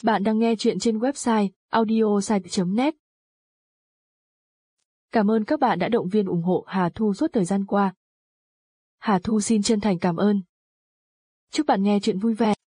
Bạn đang nghe chuyện trên website audiosite.net. Cảm ơn các bạn đã động viên ủng hộ Hà Thu suốt thời gian qua. Hà Thu xin chân thành cảm ơn. Chúc bạn nghe chuyện vui vẻ.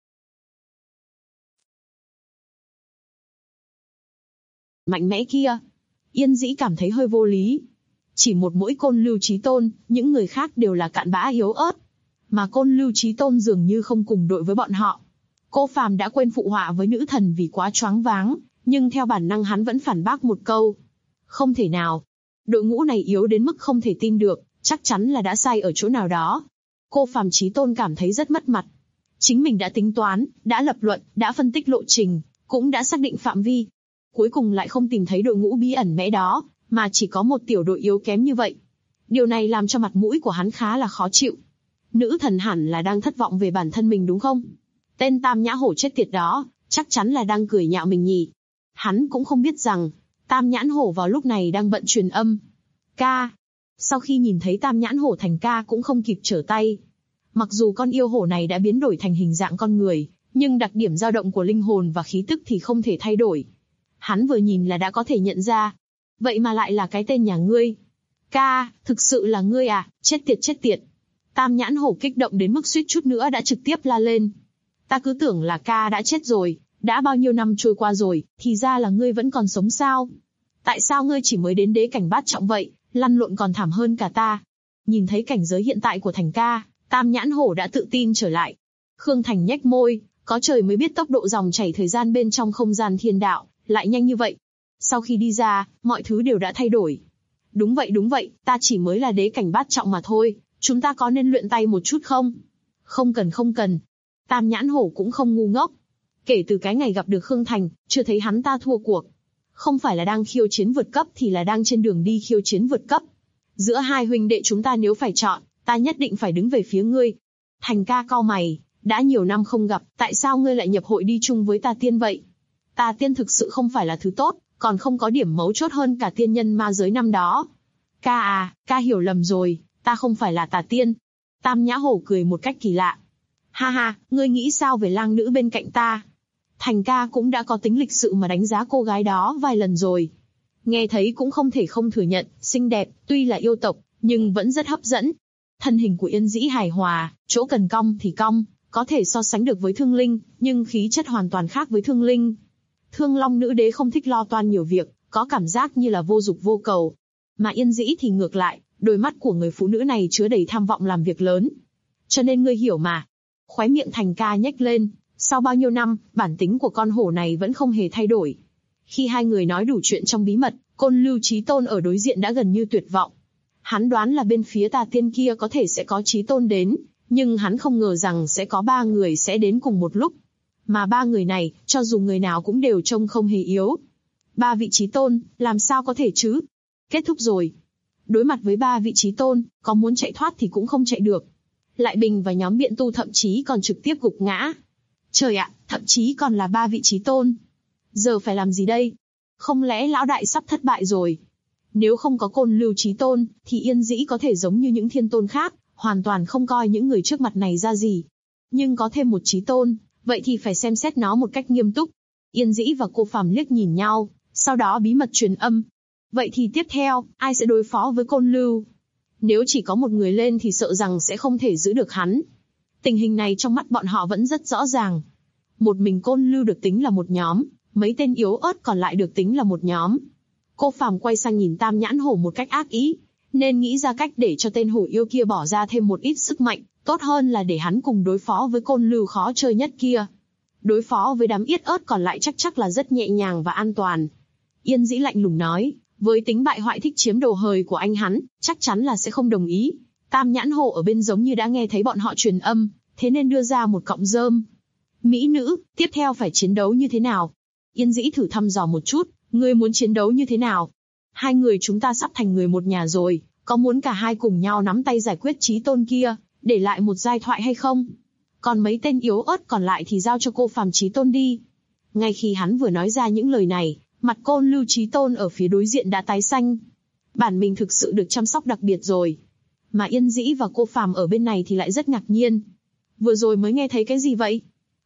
Mạnh mẽ kia. Yên Dĩ cảm thấy hơi vô lý. Chỉ một mỗi Côn Lưu Chí Tôn, những người khác đều là cặn bã yếu ớt. Mà Côn Lưu Chí Tôn dường như không cùng đội với bọn họ. Cô Phàm đã quên phụ họa với nữ thần vì quá choáng váng, nhưng theo bản năng hắn vẫn phản bác một câu. Không thể nào. Đội ngũ này yếu đến mức không thể tin được, chắc chắn là đã sai ở chỗ nào đó. Cô Phàm Chí Tôn cảm thấy rất mất mặt. Chính mình đã tính toán, đã lập luận, đã phân tích lộ trình, cũng đã xác định phạm vi. Cuối cùng lại không tìm thấy đội ngũ bí ẩn mẽ đó, mà chỉ có một tiểu đội yếu kém như vậy. Điều này làm cho mặt mũi của hắn khá là khó chịu. Nữ thần hẳn là đang thất vọng về bản thân mình đúng không? Tên Tam Nhã Hổ chết tiệt đó, chắc chắn là đang cười nhạo mình nhỉ. Hắn cũng không biết rằng, Tam Nhãn Hổ vào lúc này đang bận truyền âm. Ca. Sau khi nhìn thấy Tam Nhãn Hổ thành ca cũng không kịp trở tay. Mặc dù con yêu hổ này đã biến đổi thành hình dạng con người, nhưng đặc điểm dao động của linh hồn và khí tức thì không thể thay đổi. Hắn vừa nhìn là đã có thể nhận ra. Vậy mà lại là cái tên nhà ngươi. Ca, thực sự là ngươi à, chết tiệt chết tiệt. Tam Nhãn Hổ kích động đến mức suýt chút nữa đã trực tiếp la lên. Ta cứ tưởng là ca đã chết rồi, đã bao nhiêu năm trôi qua rồi, thì ra là ngươi vẫn còn sống sao? Tại sao ngươi chỉ mới đến đế cảnh bát trọng vậy, lăn lộn còn thảm hơn cả ta? Nhìn thấy cảnh giới hiện tại của Thành ca, Tam Nhãn Hổ đã tự tin trở lại. Khương Thành nhếch môi, có trời mới biết tốc độ dòng chảy thời gian bên trong không gian thiên đạo, lại nhanh như vậy. Sau khi đi ra, mọi thứ đều đã thay đổi. Đúng vậy, ta chỉ mới là đế cảnh bát trọng mà thôi, chúng ta có nên luyện tay một chút không? Không cần. Tam Nhãn Hổ cũng không ngu ngốc. Kể từ cái ngày gặp được Khương Thành, chưa thấy hắn ta thua cuộc. Không phải là đang khiêu chiến vượt cấp thì là đang trên đường đi khiêu chiến vượt cấp. Giữa hai huynh đệ chúng ta nếu phải chọn, ta nhất định phải đứng về phía ngươi. Thành ca cau mày, đã nhiều năm không gặp, tại sao ngươi lại nhập hội đi chung với Tà Tiên vậy? Tà Tiên thực sự không phải là thứ tốt, còn không có điểm mấu chốt hơn cả tiên nhân ma giới năm đó. Ca à, ca hiểu lầm rồi, ta không phải là Tà Tiên. Tam Nhã Hổ cười một cách kỳ lạ. Ha ha, ngươi nghĩ sao về lang nữ bên cạnh ta? Thành ca cũng đã có tính lịch sự mà đánh giá cô gái đó vài lần rồi. Nghe thấy cũng không thể không thừa nhận, xinh đẹp, tuy là yêu tộc, nhưng vẫn rất hấp dẫn. Thân hình của Yên Dĩ hài hòa, chỗ cần cong thì cong, có thể so sánh được với Thương Linh, nhưng khí chất hoàn toàn khác với Thương Linh. Thương Long nữ đế không thích lo toan nhiều việc, có cảm giác như là vô dục vô cầu. Mà Yên Dĩ thì ngược lại, đôi mắt của người phụ nữ này chứa đầy tham vọng làm việc lớn. Cho nên ngươi hiểu mà. Khóe miệng Thành ca nhếch lên, sau bao nhiêu năm, bản tính của con hổ này vẫn không hề thay đổi. Khi hai người nói đủ chuyện trong bí mật, Côn Lưu Chí Tôn ở đối diện đã gần như tuyệt vọng. Hắn đoán là bên phía Tà Tiên kia có thể sẽ có Chí Tôn đến, nhưng hắn không ngờ rằng sẽ có 3 người sẽ đến cùng một lúc. Mà 3 người này, cho dù người nào cũng đều trông không hề yếu. 3 vị Chí Tôn, làm sao có thể chứ? Kết thúc rồi. Đối mặt với 3 vị Chí Tôn, có muốn chạy thoát thì cũng không chạy được. Lại Bình và nhóm biện tu thậm chí còn trực tiếp gục ngã. Trời ạ, thậm chí còn là 3 vị Chí Tôn. Giờ phải làm gì đây? Không lẽ lão đại sắp thất bại rồi? Nếu không có Côn Lưu Chí Tôn, thì Yên Dĩ có thể giống như những thiên tôn khác, hoàn toàn không coi những người trước mặt này ra gì. Nhưng có thêm một Chí Tôn, vậy thì phải xem xét nó một cách nghiêm túc. Yên Dĩ và cô Phàm liếc nhìn nhau, sau đó bí mật truyền âm. Vậy thì tiếp theo, ai sẽ đối phó với Côn Lưu? Nếu chỉ có một người lên thì sợ rằng sẽ không thể giữ được hắn. Tình hình này trong mắt bọn họ vẫn rất rõ ràng. Một mình Côn Lưu được tính là một nhóm, mấy tên yếu ớt còn lại được tính là một nhóm. Cô Phàm quay sang nhìn Tam Nhãn Hổ một cách ác ý, nên nghĩ ra cách để cho tên hổ yêu kia bỏ ra thêm một ít sức mạnh, tốt hơn là để hắn cùng đối phó với Côn Lưu khó chơi nhất kia. Đối phó với đám yết ớt còn lại chắc là rất nhẹ nhàng và an toàn. Yên Dĩ lạnh lùng nói, với tính bại hoại thích chiếm đồ hời của anh hắn, chắc chắn là sẽ không đồng ý. Tam Nhãn Hổ ở bên giống như đã nghe thấy bọn họ truyền âm, thế nên đưa ra một cọng rơm. Mỹ nữ, tiếp theo phải chiến đấu như thế nào? Yên Dĩ thử thăm dò một chút, ngươi muốn chiến đấu như thế nào? Hai người chúng ta sắp thành người một nhà rồi, có muốn cả hai cùng nhau nắm tay giải quyết Chí Tôn kia, để lại một giai thoại hay không? Còn mấy tên yếu ớt còn lại thì giao cho cô Phàm Chí Tôn đi. Ngay khi hắn vừa nói ra những lời này, mặt Côn Lưu Chí Tôn ở phía đối diện đã tái xanh. Bản mình thực sự được chăm sóc đặc biệt rồi. Mà Yên Dĩ và cô Phàm ở bên này thì lại rất ngạc nhiên. Vừa rồi mới nghe thấy cái gì vậy?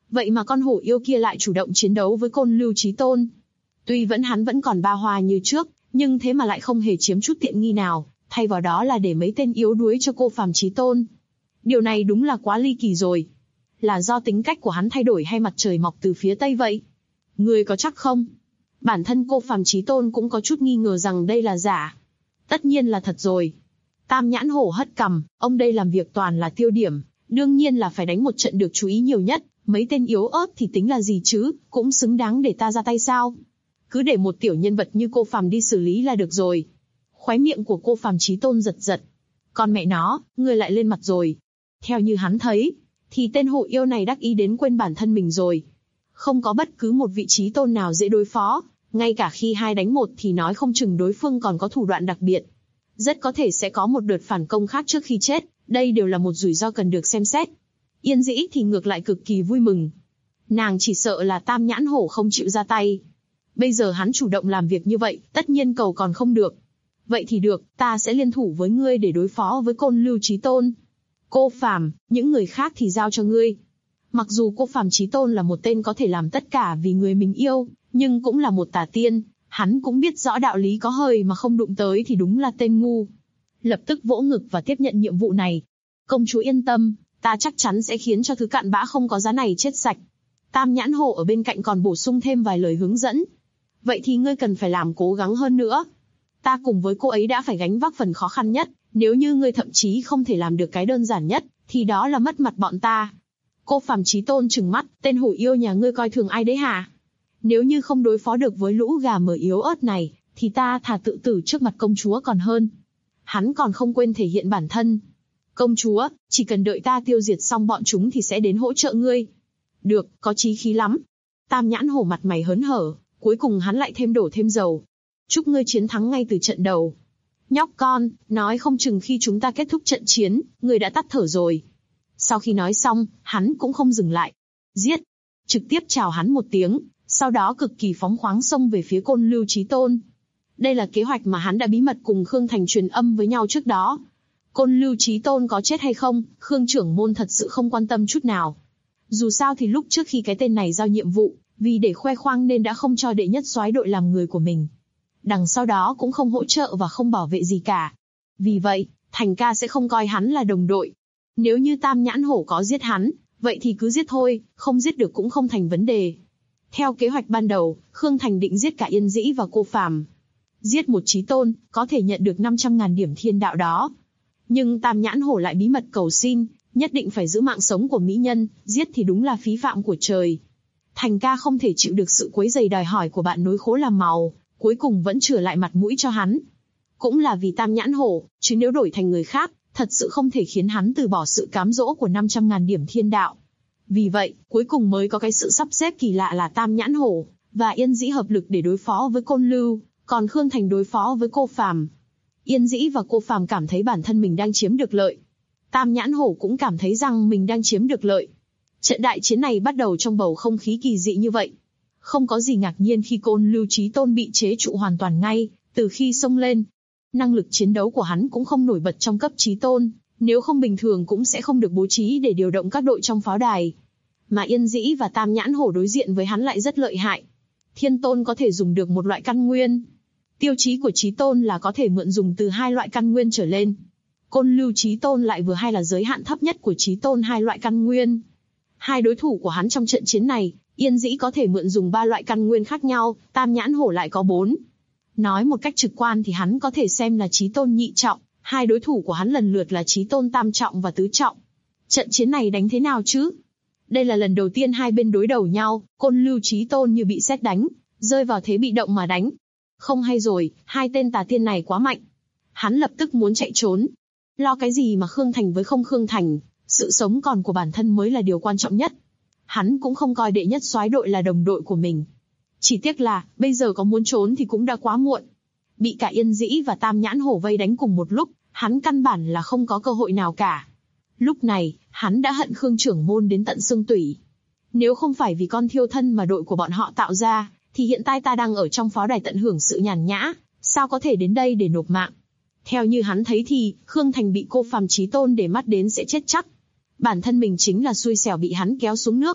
Vậy mà con hổ yêu kia lại chủ động chiến đấu với Côn Lưu Chí Tôn. Tuy hắn vẫn còn ba hoa như trước, nhưng thế mà lại không hề chiếm chút tiện nghi nào, thay vào đó là để mấy tên yếu đuối cho cô phàm Chí Tôn. Điều này đúng là quá ly kỳ rồi. Là do tính cách của hắn thay đổi hay mặt trời mọc từ phía tây vậy? Ngươi có chắc không? Bản thân cô phàm Chí Tôn cũng có chút nghi ngờ rằng đây là giả. Tất nhiên là thật rồi. Tam Nhãn Hổ hất cằm, ông đây làm việc toàn là tiêu điểm, đương nhiên là phải đánh một trận được chú ý nhiều nhất, mấy tên yếu ớt thì tính là gì chứ, cũng xứng đáng để ta ra tay sao? Cứ để một tiểu nhân vật như cô phàm đi xử lý là được rồi. Khóe miệng của cô phàm Chí Tôn giật giật. Con mẹ nó, ngươi lại lên mặt rồi. Theo như hắn thấy, thì tên hổ yêu này đắc ý đến quên bản thân mình rồi. Không có bất cứ một vị Chí Tôn nào dễ đối phó, ngay cả khi 2 đánh 1 thì nói không chừng đối phương còn có thủ đoạn đặc biệt. Rất có thể sẽ có một đợt phản công khác trước khi chết, đây đều là một rủi ro cần được xem xét. Yên Dĩ thì ngược lại cực kỳ vui mừng. Nàng chỉ sợ là Tam Nhãn Hổ không chịu ra tay. Bây giờ hắn chủ động làm việc như vậy, tất nhiên cầu còn không được. Vậy thì được, ta sẽ liên thủ với ngươi để đối phó với Côn Lưu Chí Tôn. Cô phàm, những người khác thì giao cho ngươi. Mặc dù cô phàm Chí Tôn là một tên có thể làm tất cả vì người mình yêu, nhưng cũng là một tà tiên, hắn cũng biết rõ đạo lý có hơi mà không đụng tới thì đúng là tên ngu. Lập tức vỗ ngực và tiếp nhận nhiệm vụ này. Công chúa yên tâm, ta chắc chắn sẽ khiến cho thứ cặn bã không có giá này chết sạch. Tam Nhãn Hổ ở bên cạnh còn bổ sung thêm vài lời hướng dẫn. Vậy thì ngươi cần phải làm cố gắng hơn nữa. Ta cùng với cô ấy đã phải gánh vác phần khó khăn nhất, nếu như ngươi thậm chí không thể làm được cái đơn giản nhất, thì đó là mất mặt bọn ta. Cô phàm Chí Tôn trừng mắt, tên hổ yêu nhà ngươi coi thường ai đấy hả? Nếu như không đối phó được với lũ gà mờ yếu ớt này, thì ta thà tự tử trước mặt công chúa còn hơn. Hắn còn không quên thể hiện bản thân. Công chúa, chỉ cần đợi ta tiêu diệt xong bọn chúng thì sẽ đến hỗ trợ ngươi. Được, có chí khí lắm. Tam Nhãn Hổ mặt mày hớn hở, cuối cùng hắn lại đổ thêm dầu. Chúc ngươi chiến thắng ngay từ trận đầu. Nhóc con, nói không chừng khi chúng ta kết thúc trận chiến, ngươi đã tắt thở rồi. Sau khi nói xong, hắn cũng không dừng lại. Giết! Trực tiếp chào hắn một tiếng, sau đó cực kỳ phóng khoáng xông về phía Côn Lưu Chí Tôn. Đây là kế hoạch mà hắn đã bí mật cùng Khương Thành truyền âm với nhau trước đó. Côn Lưu Chí Tôn có chết hay không, Khương trưởng môn thật sự không quan tâm chút nào. Dù sao thì lúc trước khi cái tên này giao nhiệm vụ, vì để khoe khoang nên đã không cho đệ nhất soái đội làm người của mình. Đằng sau đó cũng không hỗ trợ và không bảo vệ gì cả. Vì vậy, Thành ca sẽ không coi hắn là đồng đội. Nếu như Tam Nhãn Hổ có giết hắn, vậy thì cứ giết thôi, không giết được cũng không thành vấn đề. Theo kế hoạch ban đầu, Khương Thành định giết cả Yên Dĩ và cô phàm. Giết một Chí Tôn, có thể nhận được 500.000 điểm thiên đạo đó. Nhưng Tam Nhãn Hổ lại bí mật cầu xin, nhất định phải giữ mạng sống của mỹ nhân, giết thì đúng là phí phạm của trời. Thành ca không thể chịu được sự quấy rầy đòi hỏi của bạn nối khố làm màu, cuối cùng vẫn chừa lại mặt mũi cho hắn. Cũng là vì Tam Nhãn Hổ, chứ nếu đổi thành người khác, thật sự không thể khiến hắn từ bỏ sự cám dỗ của 500.000 điểm thiên đạo. Vì vậy, cuối cùng mới có cái sự sắp xếp kỳ lạ là Tam Nhãn Hổ và Yên Dĩ hợp lực để đối phó với Côn Lưu, còn Khương Thành đối phó với cô phàm. Yên Dĩ và cô phàm cảm thấy bản thân mình đang chiếm được lợi. Tam Nhãn Hổ cũng cảm thấy rằng mình đang chiếm được lợi. Trận đại chiến này bắt đầu trong bầu không khí kỳ dị như vậy. Không có gì ngạc nhiên khi Côn Lưu Chí Tôn bị chế trụ hoàn toàn ngay từ khi xông lên. Năng lực chiến đấu của hắn cũng không nổi bật trong cấp Chí Tôn, nếu không bình thường cũng sẽ không được bố trí để điều động các đội trong pháo đài. Mà Yên Dĩ và Tam Nhãn Hổ đối diện với hắn lại rất lợi hại. Thiên Tôn có thể dùng được một loại căn nguyên. Tiêu chí của Chí Tôn là có thể mượn dùng từ 2 loại căn nguyên trở lên. Côn Lưu Chí Tôn lại vừa hay là giới hạn thấp nhất của Chí Tôn 2 loại căn nguyên. Hai đối thủ của hắn trong trận chiến này, Yên Dĩ có thể mượn dùng 3 loại căn nguyên khác nhau, Tam Nhãn Hổ lại có 4. Nói một cách trực quan thì hắn có thể xem là Chí Tôn nhị trọng, hai đối thủ của hắn lần lượt là Chí Tôn tam trọng và tứ trọng. Trận chiến này đánh thế nào chứ? Đây là lần đầu tiên hai bên đối đầu nhau, Côn Lưu Chí Tôn như bị sét đánh, rơi vào thế bị động mà đánh. Không hay rồi, hai tên tà tiên này quá mạnh. Hắn lập tức muốn chạy trốn. Lo cái gì mà Khương Thành với không Khương Thành, sự sống còn của bản thân mới là điều quan trọng nhất. Hắn cũng không coi đệ nhất soái đội là đồng đội của mình. Chỉ tiếc là, bây giờ có muốn trốn thì cũng đã quá muộn. Bị cả Yên Dĩ và Tam Nhãn Hổ vây đánh cùng một lúc, hắn căn bản là không có cơ hội nào cả. Lúc này, hắn đã hận Khương trưởng môn đến tận xương tủy. Nếu không phải vì con thiêu thân mà đội của bọn họ tạo ra, thì hiện tại ta đang ở trong pháo đài tận hưởng sự nhàn nhã, sao có thể đến đây để nộp mạng. Theo như hắn thấy thì, Khương Thành bị cô phàm Chí Tôn để mắt đến sẽ chết chắc. Bản thân mình chính là xui xẻo bị hắn kéo xuống nước.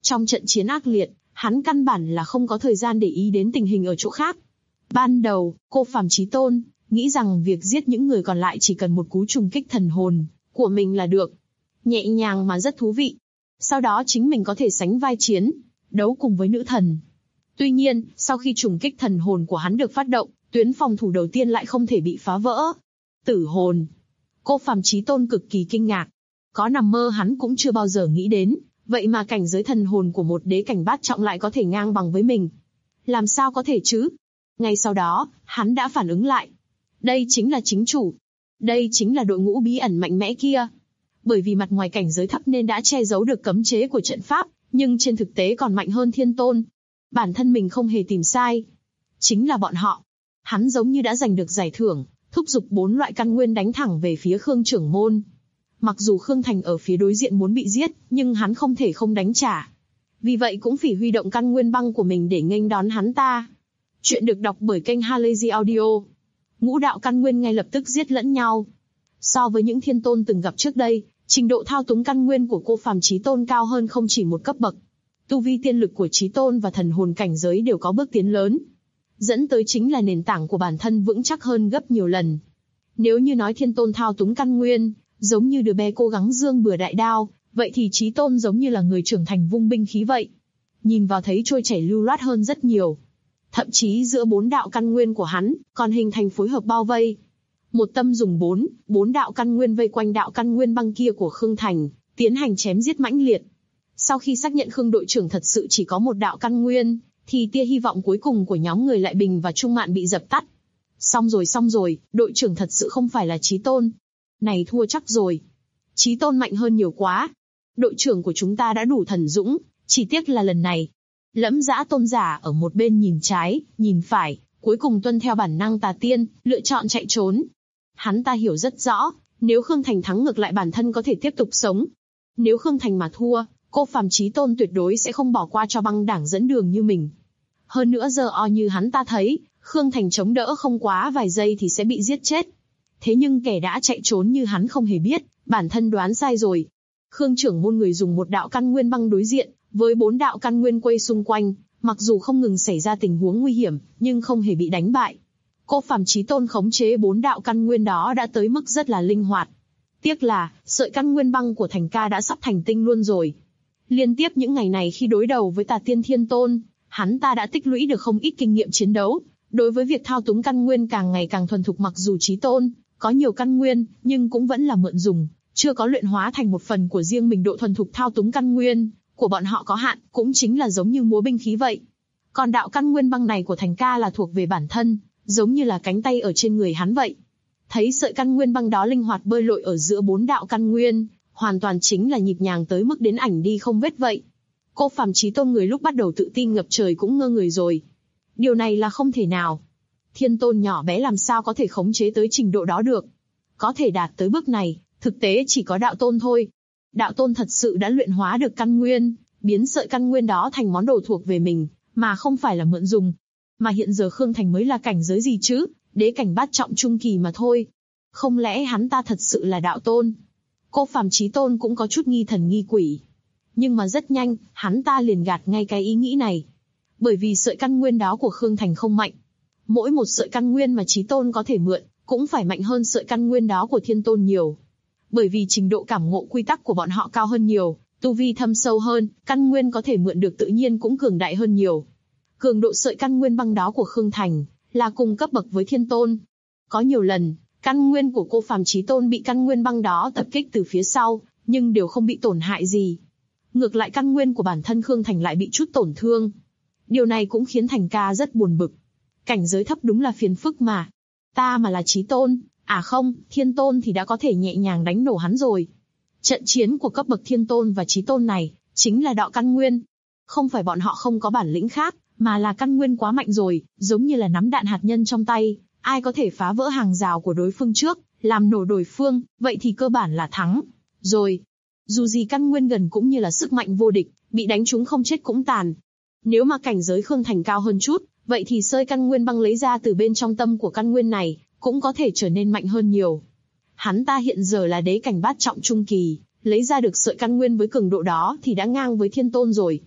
Trong trận chiến ác liệt, hắn căn bản là không có thời gian để ý đến tình hình ở chỗ khác. Ban đầu, cô Phàm Chí Tôn nghĩ rằng việc giết những người còn lại chỉ cần một cú trùng kích thần hồn của mình là được. Nhẹ nhàng mà rất thú vị. Sau đó chính mình có thể sánh vai chiến, đấu cùng với nữ thần. Tuy nhiên, sau khi trùng kích thần hồn của hắn được phát động, tuyến phòng thủ đầu tiên lại không thể bị phá vỡ. Tử hồn. Cô Phàm Chí Tôn cực kỳ kinh ngạc. Có nằm mơ hắn cũng chưa bao giờ nghĩ đến, vậy mà cảnh giới thần hồn của một đế cảnh bát trọng lại có thể ngang bằng với mình. Làm sao có thể chứ? Ngay sau đó, hắn đã phản ứng lại. Đây chính là chính chủ. Đây chính là đội ngũ bí ẩn mạnh mẽ kia. Bởi vì mặt ngoài cảnh giới thấp nên đã che giấu được cấm chế của trận pháp, nhưng trên thực tế còn mạnh hơn Thiên Tôn. Bản thân mình không hề tìm sai. Chính là bọn họ. Hắn giống như đã giành được giải thưởng, thúc giục 4 loại căn nguyên đánh thẳng về phía Khương trưởng môn. Mặc dù Khương Thành ở phía đối diện muốn bị giết, nhưng hắn không thể không đánh trả. Vì vậy cũng phải huy động căn nguyên băng của mình để nghênh đón hắn ta. Chuyện được đọc bởi kênh Halazy Audio. Ngũ đạo căn nguyên ngay lập tức giết lẫn nhau. So với những thiên tôn từng gặp trước đây, trình độ thao túng căn nguyên của cô Phàm Chí Tôn cao hơn không chỉ một cấp bậc. Tu vi tiên lực của Chí Tôn và thần hồn cảnh giới đều có bước tiến lớn. Dẫn tới chính là nền tảng của bản thân vững chắc hơn gấp nhiều lần. Nếu như nói thiên tôn thao túng căn nguyên, giống như đứa bé cố gắng giương bừa đại đao, vậy thì Chí Tôn giống như là người trưởng thành vung binh khí vậy. Nhìn vào thấy trôi chảy lưu loát hơn rất nhiều. Thậm chí giữa 4 đạo căn nguyên của hắn, còn hình thành phối hợp bao vây. Một tâm dùng 4 đạo căn nguyên vây quanh đạo căn nguyên băng kia của Khương Thành, tiến hành chém giết mãnh liệt. Sau khi xác nhận Khương đội trưởng thật sự chỉ có một đạo căn nguyên, thì tia hy vọng cuối cùng của nhóm người Lại Bình và Trung Mạn bị dập tắt. Xong rồi, đội trưởng thật sự không phải là Chí Tôn. Này thua chắc rồi. Chí Tôn mạnh hơn nhiều quá. Đội trưởng của chúng ta đã đủ thần dũng, chỉ tiếc là lần này. Lẫm Dã tôn giả ở một bên nhìn trái, nhìn phải, cuối cùng tuân theo bản năng tà tiên, lựa chọn chạy trốn. Hắn ta hiểu rất rõ, nếu Khương Thành thắng ngược lại bản thân có thể tiếp tục sống. Nếu Khương Thành mà thua, cô Phàm Chí Tôn tuyệt đối sẽ không bỏ qua cho băng đảng dẫn đường như mình. Hơn nữa giờ như hắn ta thấy, Khương Thành chống đỡ không quá vài giây thì sẽ bị giết chết. Thế nhưng kẻ đã chạy trốn như hắn không hề biết, bản thân đoán sai rồi. Khương trưởng môn người dùng một đạo căn nguyên băng đối diện, với 4 đạo căn nguyên quay xung quanh, mặc dù không ngừng xảy ra tình huống nguy hiểm, nhưng không hề bị đánh bại. Cô Phàm Chí Tôn khống chế 4 đạo căn nguyên đó đã tới mức rất là linh hoạt. Tiếc là, sợi căn nguyên băng của Thành ca đã sắp thành tinh luôn rồi. Liên tiếp những ngày này khi đối đầu với Tà Tiên Thiên Tôn, hắn ta đã tích lũy được không ít kinh nghiệm chiến đấu. Đối với việc thao túng căn nguyên càng ngày càng thuần thục, mặc dù Chí Tôn có nhiều căn nguyên, nhưng cũng vẫn là mượn dùng, chưa có luyện hóa thành một phần của riêng mình. Độ thuần thục thao túng căn nguyên của bọn họ có hạn, cũng chính là giống như múa binh khí vậy. Còn đạo căn nguyên băng này của Thành ca là thuộc về bản thân, giống như là cánh tay ở trên người hắn vậy. Thấy sợi căn nguyên băng đó linh hoạt bơi lội ở giữa 4 đạo căn nguyên, hoàn toàn chính là nhịp nhàng tới mức đến ảnh đi không vết vậy. Cô Phàm Chí Tôn người lúc bắt đầu tự tin ngập trời cũng ngơ người rồi. Điều này là không thể nào. Thiên Tôn nhỏ bé làm sao có thể khống chế tới trình độ đó được. Có thể đạt tới bước này, thực tế chỉ có Đạo Tôn thôi. Đạo Tôn thật sự đã luyện hóa được căn nguyên, biến sợi căn nguyên đó thành món đồ thuộc về mình, mà không phải là mượn dùng. Mà hiện giờ Khương Thành mới là cảnh giới gì chứ, đế cảnh bát trọng trung kỳ mà thôi. Không lẽ hắn ta thật sự là Đạo Tôn? Cô Phàm Chí Tôn cũng có chút nghi thần nghi quỷ. Nhưng mà rất nhanh, hắn ta liền gạt ngay cái ý nghĩ này. Bởi vì sợi căn nguyên đó của Khương Thành không mạnh. Mỗi một sợi căn nguyên mà Chí Tôn có thể mượn, cũng phải mạnh hơn sợi căn nguyên đó của Thiên Tôn nhiều. Bởi vì trình độ cảm ngộ quy tắc của bọn họ cao hơn nhiều, tu vi thâm sâu hơn, căn nguyên có thể mượn được tự nhiên cũng cường đại hơn nhiều. Cường độ sợi căn nguyên băng đó của Khương Thành là cùng cấp bậc với Thiên Tôn. Có nhiều lần, căn nguyên của cô Phàm Chí Tôn bị căn nguyên băng đó tập kích từ phía sau, nhưng đều không bị tổn hại gì. Ngược lại căn nguyên của bản thân Khương Thành lại bị chút tổn thương. Điều này cũng khiến Thành ca rất buồn bực. Cảnh giới thấp đúng là phiền phức mà. Ta mà là Chí Tôn, không, Thiên Tôn thì đã có thể nhẹ nhàng đánh nổ hắn rồi. Trận chiến của cấp bậc Thiên Tôn và Chí Tôn này, chính là đạo căn nguyên. Không phải bọn họ không có bản lĩnh khác, mà là căn nguyên quá mạnh rồi, giống như là nắm đạn hạt nhân trong tay. Ai có thể phá vỡ hàng rào của đối phương trước, làm nổ đối phương, vậy thì cơ bản là thắng. Rồi, dù gì căn nguyên gần cũng như là sức mạnh vô địch, bị đánh trúng không chết cũng tàn. Nếu mà cảnh giới Khương Thành cao hơn chút, vậy thì sợi căn nguyên băng lấy ra từ bên trong tâm của căn nguyên này, cũng có thể trở nên mạnh hơn nhiều. Hắn ta hiện giờ là đế cảnh bát trọng trung kỳ, lấy ra được sợi căn nguyên với cường độ đó thì đã ngang với Thiên Tôn rồi.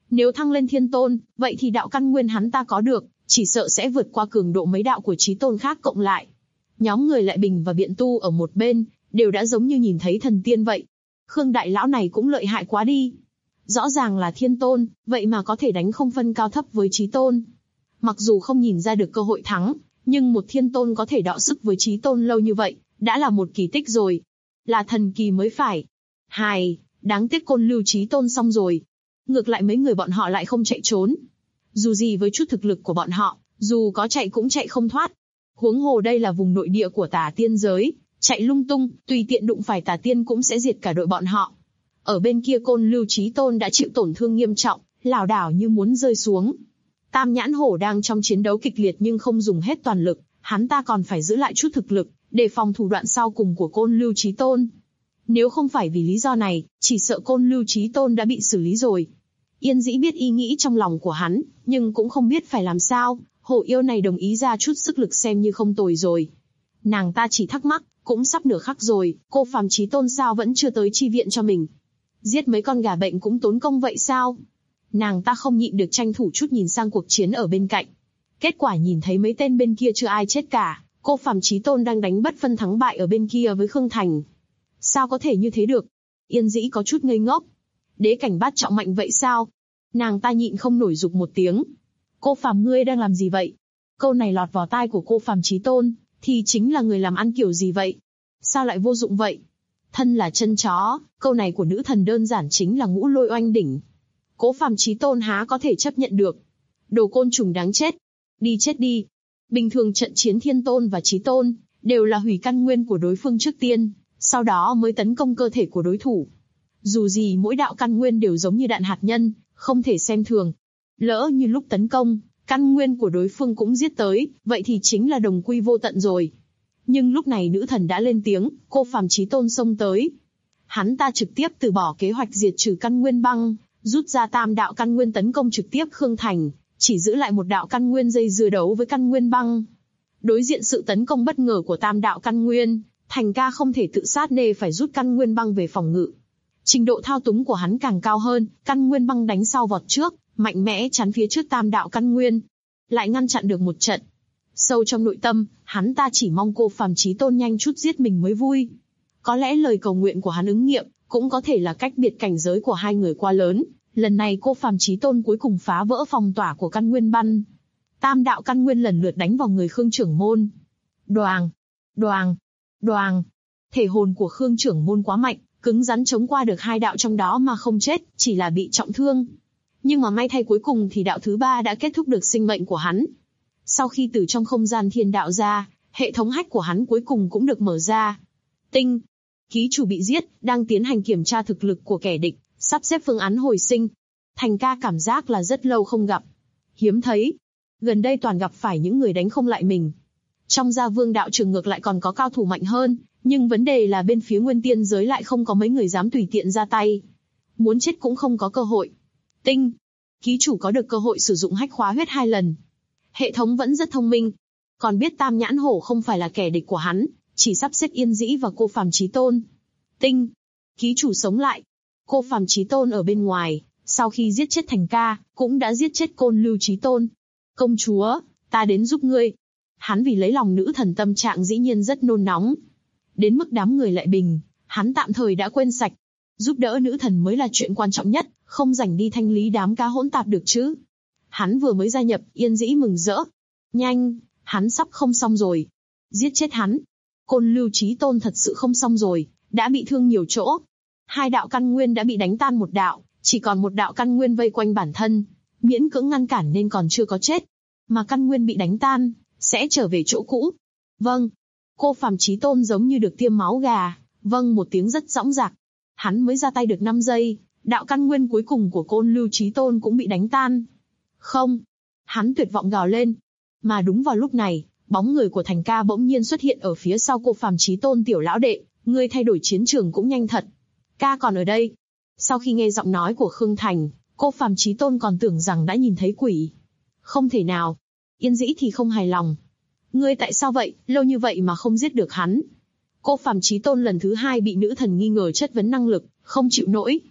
Nếu thăng lên thiên tôn, vậy thì đạo căn nguyên hắn ta có được, chỉ sợ sẽ vượt qua cường độ mấy đạo của chí tôn khác cộng lại. Nhóm người Lại Bình và Biện Tu ở một bên, đều đã giống như nhìn thấy thần tiên vậy. Khương đại lão này cũng lợi hại quá đi. Rõ ràng là thiên tôn, vậy mà có thể đánh không phân cao thấp với chí tôn. Mặc dù không nhìn ra được cơ hội thắng, nhưng một thiên tôn có thể đọ sức với chí tôn lâu như vậy, đã là một kỳ tích rồi. Là thần kỳ mới phải. Hài, đáng tiếc Côn Lưu chí tôn xong rồi. Ngược lại mấy người bọn họ lại không chạy trốn. Dù gì với chút thực lực của bọn họ, dù có chạy cũng chạy không thoát. Huống hồ đây là vùng nội địa của Tà Tiên giới, chạy lung tung, tùy tiện đụng phải Tà Tiên cũng sẽ diệt cả đội bọn họ. Ở bên kia Côn Lưu chí tôn đã chịu tổn thương nghiêm trọng, lảo đảo như muốn rơi xuống. Tam Nhãn Hổ đang trong chiến đấu kịch liệt nhưng không dùng hết toàn lực, hắn ta còn phải giữ lại chút thực lực, để phòng thủ đoạn sau cùng của Côn Lưu chí tôn. Nếu không phải vì lý do này, chỉ sợ Côn Lưu chí tôn đã bị xử lý rồi. Yên Dĩ biết ý nghĩ trong lòng của hắn, nhưng cũng không biết phải làm sao, hổ yêu này đồng ý ra chút sức lực xem như không tồi rồi. Nàng ta chỉ thắc mắc, cũng sắp nửa khắc rồi, cô phàm chí tôn sao vẫn chưa tới chi viện cho mình. Giết mấy con gà bệnh cũng tốn công vậy sao? Nàng ta không nhịn được tranh thủ chút nhìn sang cuộc chiến ở bên cạnh. Kết quả nhìn thấy mấy tên bên kia chưa ai chết cả, cô phàm chí tôn đang đánh bất phân thắng bại ở bên kia với Khương Thành. Sao có thể như thế được? Yên Dĩ có chút ngây ngốc. Đế cảnh bát trọng mạnh vậy sao? Nàng ta nhịn không nổi dục một tiếng. Cô phàm ngươi đang làm gì vậy? Câu này lọt vào tai của cô phàm chí tôn, thì chính là người làm ăn kiểu gì vậy? Sao lại vô dụng vậy? Thân là chân chó, câu này của nữ thần đơn giản chính là ngũ lôi oanh đỉnh. Cố phàm chí tôn há có thể chấp nhận được. Đồ côn trùng đáng chết. Đi chết đi. Bình thường trận chiến thiên tôn và chí tôn, đều là hủy căn nguyên của đối phương trước tiên, sau đó mới tấn công cơ thể của đối thủ. Dù gì mỗi đạo căn nguyên đều giống như đạn hạt nhân, không thể xem thường. Lỡ như lúc tấn công, căn nguyên của đối phương cũng giết tới, vậy thì chính là đồng quy vô tận rồi. Nhưng lúc này nữ thần đã lên tiếng, cô phàm chí tôn xông tới. Hắn ta trực tiếp từ bỏ kế hoạch diệt trừ căn nguyên băng, rút ra tam đạo căn nguyên tấn công trực tiếp Khương Thành, chỉ giữ lại một đạo căn nguyên dây dưa đấu với căn nguyên băng. Đối diện sự tấn công bất ngờ của tam đạo căn nguyên, Thành ca không thể tự sát nên phải rút căn nguyên băng về phòng ngự. Trình độ thao túng của hắn càng cao hơn, căn nguyên băng đánh sau vọt trước, mạnh mẽ chắn phía trước tam đạo căn nguyên, lại ngăn chặn được một trận. Sâu trong nội tâm, hắn ta chỉ mong cô phàm chí tôn nhanh chút giết mình mới vui. Có lẽ lời cầu nguyện của hắn ứng nghiệm, cũng có thể là cách biệt cảnh giới của hai người quá lớn. Lần này cô phàm chí tôn cuối cùng phá vỡ phong tỏa của căn nguyên băng. Tam đạo căn nguyên lần lượt đánh vào người Khương trưởng môn. Đoàng, đoàng, đoàng. Thể hồn của Khương trưởng môn quá mạnh, cứng rắn chống qua được hai đạo trong đó mà không chết, chỉ là bị trọng thương. Nhưng mà may thay cuối cùng thì đạo thứ ba đã kết thúc được sinh mệnh của hắn. Sau khi từ trong không gian thiên đạo ra, hệ thống hách của hắn cuối cùng cũng được mở ra. Tinh, ký chủ bị giết, đang tiến hành kiểm tra thực lực của kẻ địch, sắp xếp phương án hồi sinh. Thành ca cảm giác là rất lâu không gặp. Hiếm thấy. Gần đây toàn gặp phải những người đánh không lại mình. Trong Gia Vương đạo trường ngược lại còn có cao thủ mạnh hơn, nhưng vấn đề là bên phía Nguyên Tiên giới lại không có mấy người dám tùy tiện ra tay. Muốn chết cũng không có cơ hội. Tinh, ký chủ có được cơ hội sử dụng hách khóa huyết 2 lần. Hệ thống vẫn rất thông minh. Còn biết Tam Nhãn Hổ không phải là kẻ địch của hắn, chỉ sắp xếp Yên Dĩ và cô phàm chí tôn. Tinh, ký chủ sống lại. Cô phàm chí tôn ở bên ngoài, sau khi giết chết Thành ca, cũng đã giết chết Côn Lưu chí tôn. Công chúa, ta đến giúp ngươi. Hắn vì lấy lòng nữ thần tâm trạng dĩ nhiên rất nôn nóng. Đến mức đám người Lại Bình, hắn tạm thời đã quên sạch. Giúp đỡ nữ thần mới là chuyện quan trọng nhất, không rảnh đi thanh lý đám cá hỗn tạp được chứ. Hắn vừa mới gia nhập, Yên Dĩ mừng rỡ. Nhanh, hắn sắp không xong rồi. Giết chết hắn. Côn Lưu chí tôn thật sự không xong rồi, đã bị thương nhiều chỗ. 2 đạo căn nguyên đã bị đánh tan một đạo, chỉ còn một đạo căn nguyên vây quanh bản thân, miễn cưỡng ngăn cản nên còn chưa có chết. Mà căn nguyên bị đánh tan, sẽ trở về chỗ cũ. Vâng. Cô phàm chí tôn giống như được tiêm máu gà, vâng một tiếng rất dõng dạc. Hắn mới ra tay được 5 giây, đạo căn nguyên cuối cùng của Côn Lưu chí tôn cũng bị đánh tan. Không. Hắn tuyệt vọng gào lên. Mà đúng vào lúc này, bóng người của Thành ca bỗng nhiên xuất hiện ở phía sau cô phàm chí tôn. Tiểu lão đệ, ngươi thay đổi chiến trường cũng nhanh thật. Ca còn ở đây. Sau khi nghe giọng nói của Khương Thành, cô phàm chí tôn còn tưởng rằng đã nhìn thấy quỷ. Không thể nào. Yên Dĩ thì không hài lòng. Ngươi tại sao vậy, lâu như vậy mà không giết được hắn? Cô phàm chí tôn lần thứ 2 bị nữ thần nghi ngờ chất vấn năng lực, không chịu nổi.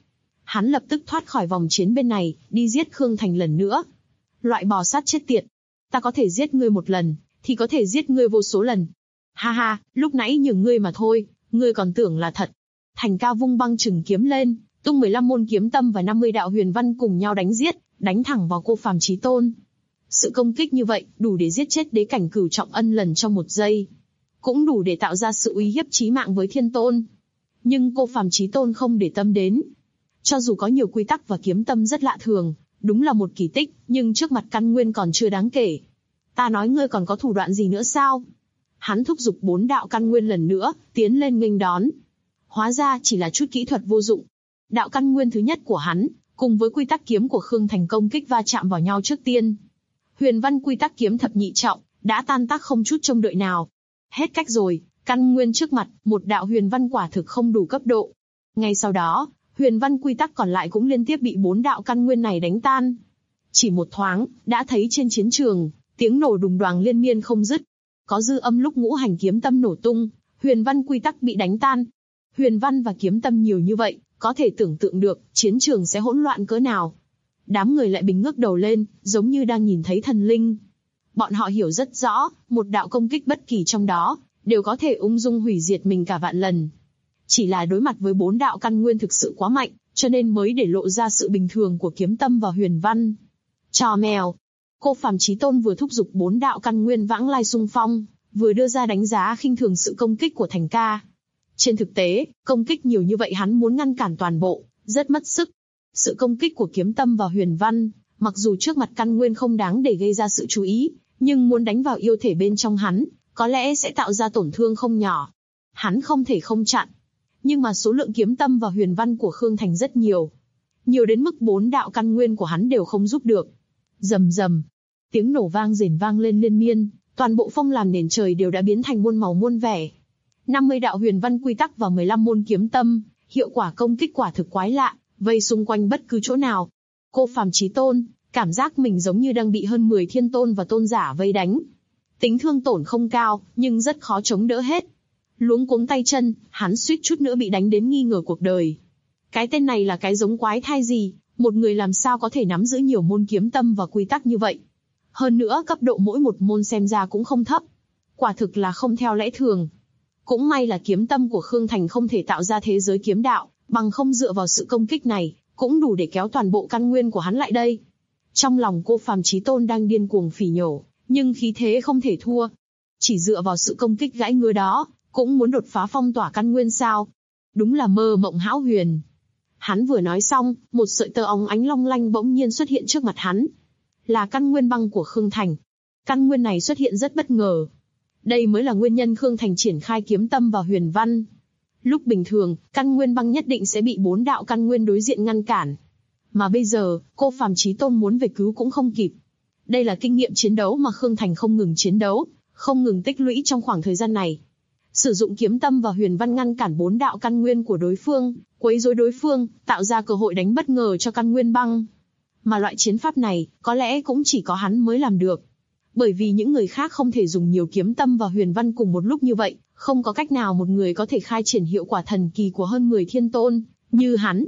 Hắn lập tức thoát khỏi vòng chiến bên này, đi giết Khương Thành lần nữa. Loại bò sát chết tiệt. Ta có thể giết ngươi một lần, thì có thể giết ngươi vô số lần. Ha ha, lúc nãy nhường ngươi mà thôi, ngươi còn tưởng là thật. Thành Ca vung băng chừng kiếm lên, tung 15 môn kiếm tâm và 50 đạo huyền văn cùng nhau đánh giết, đánh thẳng vào cô phàm chí tôn. Sự công kích như vậy, đủ để giết chết đế cảnh cửu trọng ân lần trong một giây. Cũng đủ để tạo ra sự uy hiếp chí mạng với thiên tôn. Nhưng cô phàm chí tôn không để tâm đến. Cho dù có nhiều quy tắc và kiếm tâm rất lạ thường, đúng là một kỳ tích, nhưng trước mặt căn nguyên còn chưa đáng kể. Ta nói ngươi còn có thủ đoạn gì nữa sao? Hắn thúc giục 4 đạo căn nguyên lần nữa, tiến lên nghênh đón. Hóa ra chỉ là chút kỹ thuật vô dụng. Đạo căn nguyên thứ nhất của hắn, cùng với quy tắc kiếm của Khương Thành công kích va chạm vào nhau trước tiên. Huyền văn quy tắc kiếm thập nhị trọng, đã tan tác không chút trông đợi nào. Hết cách rồi, căn nguyên trước mặt, một đạo huyền văn quả thực không đủ cấp độ. Ngay sau đó, huyền văn quy tắc còn lại cũng liên tiếp bị 4 đạo căn nguyên này đánh tan. Chỉ một thoáng, đã thấy trên chiến trường, tiếng nổ đùng đoàng liên miên không dứt. Có dư âm lúc ngũ hành kiếm tâm nổ tung, huyền văn quy tắc bị đánh tan. Huyền văn và kiếm tâm nhiều như vậy, có thể tưởng tượng được, chiến trường sẽ hỗn loạn cỡ nào. Đám người lại bình ngước đầu lên, giống như đang nhìn thấy thần linh. Bọn họ hiểu rất rõ, một đạo công kích bất kỳ trong đó, đều có thể ung dung hủy diệt mình cả vạn lần. Chỉ là đối mặt với 4 đạo căn nguyên thực sự quá mạnh, cho nên mới để lộ ra sự bình thường của kiếm tâm và huyền văn. Trò mèo. Cô phàm chí tôn vừa thúc giục 4 đạo căn nguyên vãng lai xung phong, vừa đưa ra đánh giá khinh thường sự công kích của Thành Ca. Trên thực tế, công kích nhiều như vậy hắn muốn ngăn cản toàn bộ, rất mất sức. Sự công kích của kiếm tâm và huyền văn, mặc dù trước mặt căn nguyên không đáng để gây ra sự chú ý, nhưng muốn đánh vào yêu thể bên trong hắn, có lẽ sẽ tạo ra tổn thương không nhỏ. Hắn không thể không chặn. Nhưng mà số lượng kiếm tâm và huyền văn của Khương Thành rất nhiều. Nhiều đến mức 4 đạo căn nguyên của hắn đều không giúp được. Rầm rầm. Tiếng nổ vang rền vang lên liên miên, toàn bộ phong làm nền trời đều đã biến thành muôn màu muôn vẻ. 50 đạo huyền văn quy tắc và 15 môn kiếm tâm, hiệu quả công kích quả thực quái lạ, vây xung quanh bất cứ chỗ nào. Cô phàm chí tôn, cảm giác mình giống như đang bị hơn 10 thiên tôn và tôn giả vây đánh. Tính thương tổn không cao, nhưng rất khó chống đỡ hết. Luống cuống tay chân, hắn suýt chút nữa bị đánh đến nghi ngờ cuộc đời. Cái tên này là cái giống quái thai gì, một người làm sao có thể nắm giữ nhiều môn kiếm tâm và quy tắc như vậy. Hơn nữa cấp độ mỗi một môn xem ra cũng không thấp. Quả thực là không theo lẽ thường. Cũng may là kiếm tâm của Khương Thành không thể tạo ra thế giới kiếm đạo, bằng không dựa vào sự công kích này, cũng đủ để kéo toàn bộ căn nguyên của hắn lại đây. Trong lòng cô phàm chí tôn đang điên cuồng phỉ nhổ, nhưng khí thế không thể thua. Chỉ dựa vào sự công kích gãi ngứa đó, cũng muốn đột phá phong tỏa căn nguyên sao? Đúng là mơ mộng hão huyền. Hắn vừa nói xong, một sợi tơ óng ánh long lanh bỗng nhiên xuất hiện trước mặt hắn. Là căn nguyên băng của Khương Thành. Căn nguyên này xuất hiện rất bất ngờ. Đây mới là nguyên nhân Khương Thành triển khai kiếm tâm và huyền văn. Lúc bình thường, căn nguyên băng nhất định sẽ bị 4 đạo căn nguyên đối diện ngăn cản. Mà bây giờ, cô phàm chí tôn muốn về cứu cũng không kịp. Đây là kinh nghiệm chiến đấu mà Khương Thành không ngừng chiến đấu, không ngừng tích lũy trong khoảng thời gian này. Sử dụng kiếm tâm và huyền văn ngăn cản 4 đạo căn nguyên của đối phương, quấy rối đối phương, tạo ra cơ hội đánh bất ngờ cho căn nguyên băng. Mà loại chiến pháp này, có lẽ cũng chỉ có hắn mới làm được. Bởi vì những người khác không thể dùng nhiều kiếm tâm và huyền văn cùng một lúc như vậy, không có cách nào một người có thể khai triển hiệu quả thần kỳ của hơn 10 thiên tôn, như hắn.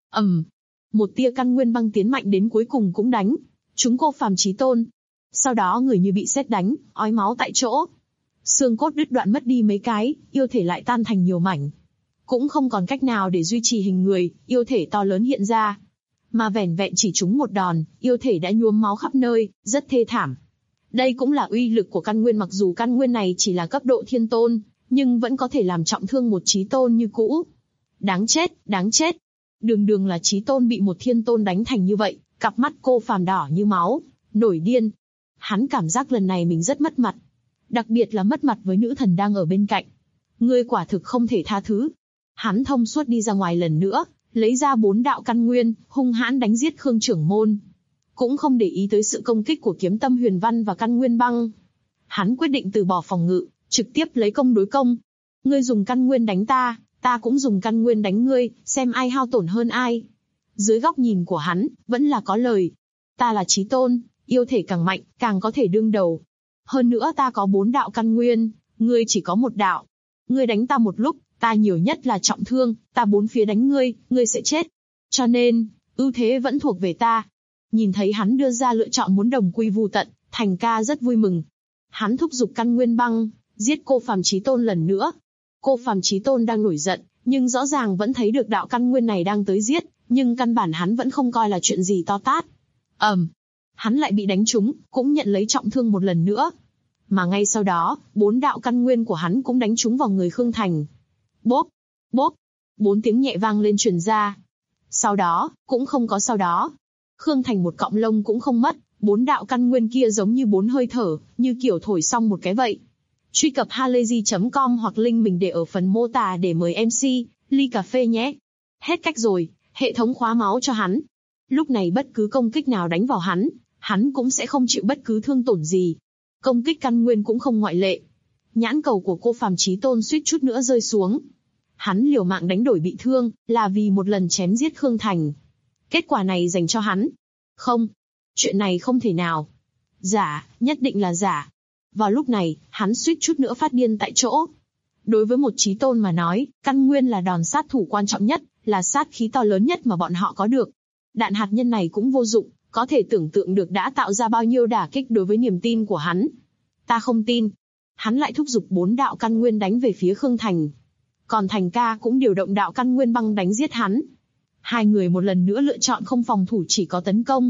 Một tia căn nguyên băng tiến mạnh đến cuối cùng cũng đánh trúng cô phàm chí tôn. Sau đó người như bị sét đánh, ói máu tại chỗ. Xương cốt đứt đoạn mất đi mấy cái, yêu thể lại tan thành nhiều mảnh. Cũng không còn cách nào để duy trì hình người, yêu thể to lớn hiện ra. Mà vẻn vẹn chỉ trúng một đòn, yêu thể đã nhuốm máu khắp nơi, rất thê thảm. Đây cũng là uy lực của căn nguyên, mặc dù căn nguyên này chỉ là cấp độ thiên tôn, nhưng vẫn có thể làm trọng thương một chí tôn như cũ. Đáng chết, đáng chết. Đường là chí tôn bị một thiên tôn đánh thành như vậy, cặp mắt cô phàm đỏ như máu, nổi điên. Hắn cảm giác lần này mình rất mất mặt. Đặc biệt là mất mặt với nữ thần đang ở bên cạnh. Ngươi quả thực không thể tha thứ. Hắn thông suốt đi ra ngoài lần nữa, lấy ra 4 đạo căn nguyên, hung hãn đánh giết Khương trưởng môn. Cũng không để ý tới sự công kích của kiếm tâm huyền văn và căn nguyên băng. Hắn quyết định từ bỏ phòng ngự, trực tiếp lấy công đối công. Ngươi dùng căn nguyên đánh ta, ta cũng dùng căn nguyên đánh ngươi, xem ai hao tổn hơn ai. Dưới góc nhìn của hắn, vẫn là có lời. Ta là chí tôn, yêu thể càng mạnh, càng có thể đương đầu. Hơn nữa ta có 4 đạo căn nguyên, ngươi chỉ có 1 đạo. Ngươi đánh ta một lúc, ta nhiều nhất là trọng thương, ta 4 phía đánh ngươi, ngươi sẽ chết. Cho nên, ưu thế vẫn thuộc về ta. Nhìn thấy hắn đưa ra lựa chọn muốn đồng quy vu tận, Thành Ca rất vui mừng. Hắn thúc giục Căn Nguyên Băng, giết cô Phàm Chí Tôn lần nữa. Cô Phàm Chí Tôn đang nổi giận, nhưng rõ ràng vẫn thấy được đạo căn nguyên này đang tới giết, nhưng căn bản hắn vẫn không coi là chuyện gì to tát. Hắn lại bị đánh trúng, cũng nhận lấy trọng thương một lần nữa. Mà ngay sau đó, 4 đạo căn nguyên của hắn cũng đánh trúng vào người Khương Thành. Bốp, bốp, 4 tiếng nhẹ vang lên truyền ra. Sau đó, cũng không có sau đó. Khương Thành một cọng lông cũng không mất, 4 đạo căn nguyên kia giống như 4 hơi thở, như kiểu thổi xong một cái vậy. Truy cập halayzi.com hoặc link mình để ở phần mô tả để mời MC, ly cà phê nhé. Hết cách rồi, hệ thống khóa máu cho hắn. Lúc này bất cứ công kích nào đánh vào hắn cũng sẽ không chịu bất cứ thương tổn gì. Công kích căn nguyên cũng không ngoại lệ. Nhãn cầu của cô Phàm Chí Tôn suýt chút nữa rơi xuống. Hắn liều mạng đánh đổi bị thương, là vì một lần chém giết Khương Thành. Kết quả này dành cho hắn. Không, chuyện này không thể nào. Giả, nhất định là giả. Vào lúc này, hắn suýt chút nữa phát điên tại chỗ. Đối với một chí tôn mà nói, căn nguyên là đòn sát thủ quan trọng nhất, là sát khí to lớn nhất mà bọn họ có được. Đạn hạt nhân này cũng vô dụng, có thể tưởng tượng được đã tạo ra bao nhiêu đả kích đối với niềm tin của hắn. Ta không tin. Hắn lại thúc giục 4 đạo căn nguyên đánh về phía Khương Thành. Còn Thành Ca cũng điều động đạo căn nguyên băng đánh giết hắn. Hai người một lần nữa lựa chọn không phòng thủ chỉ có tấn công.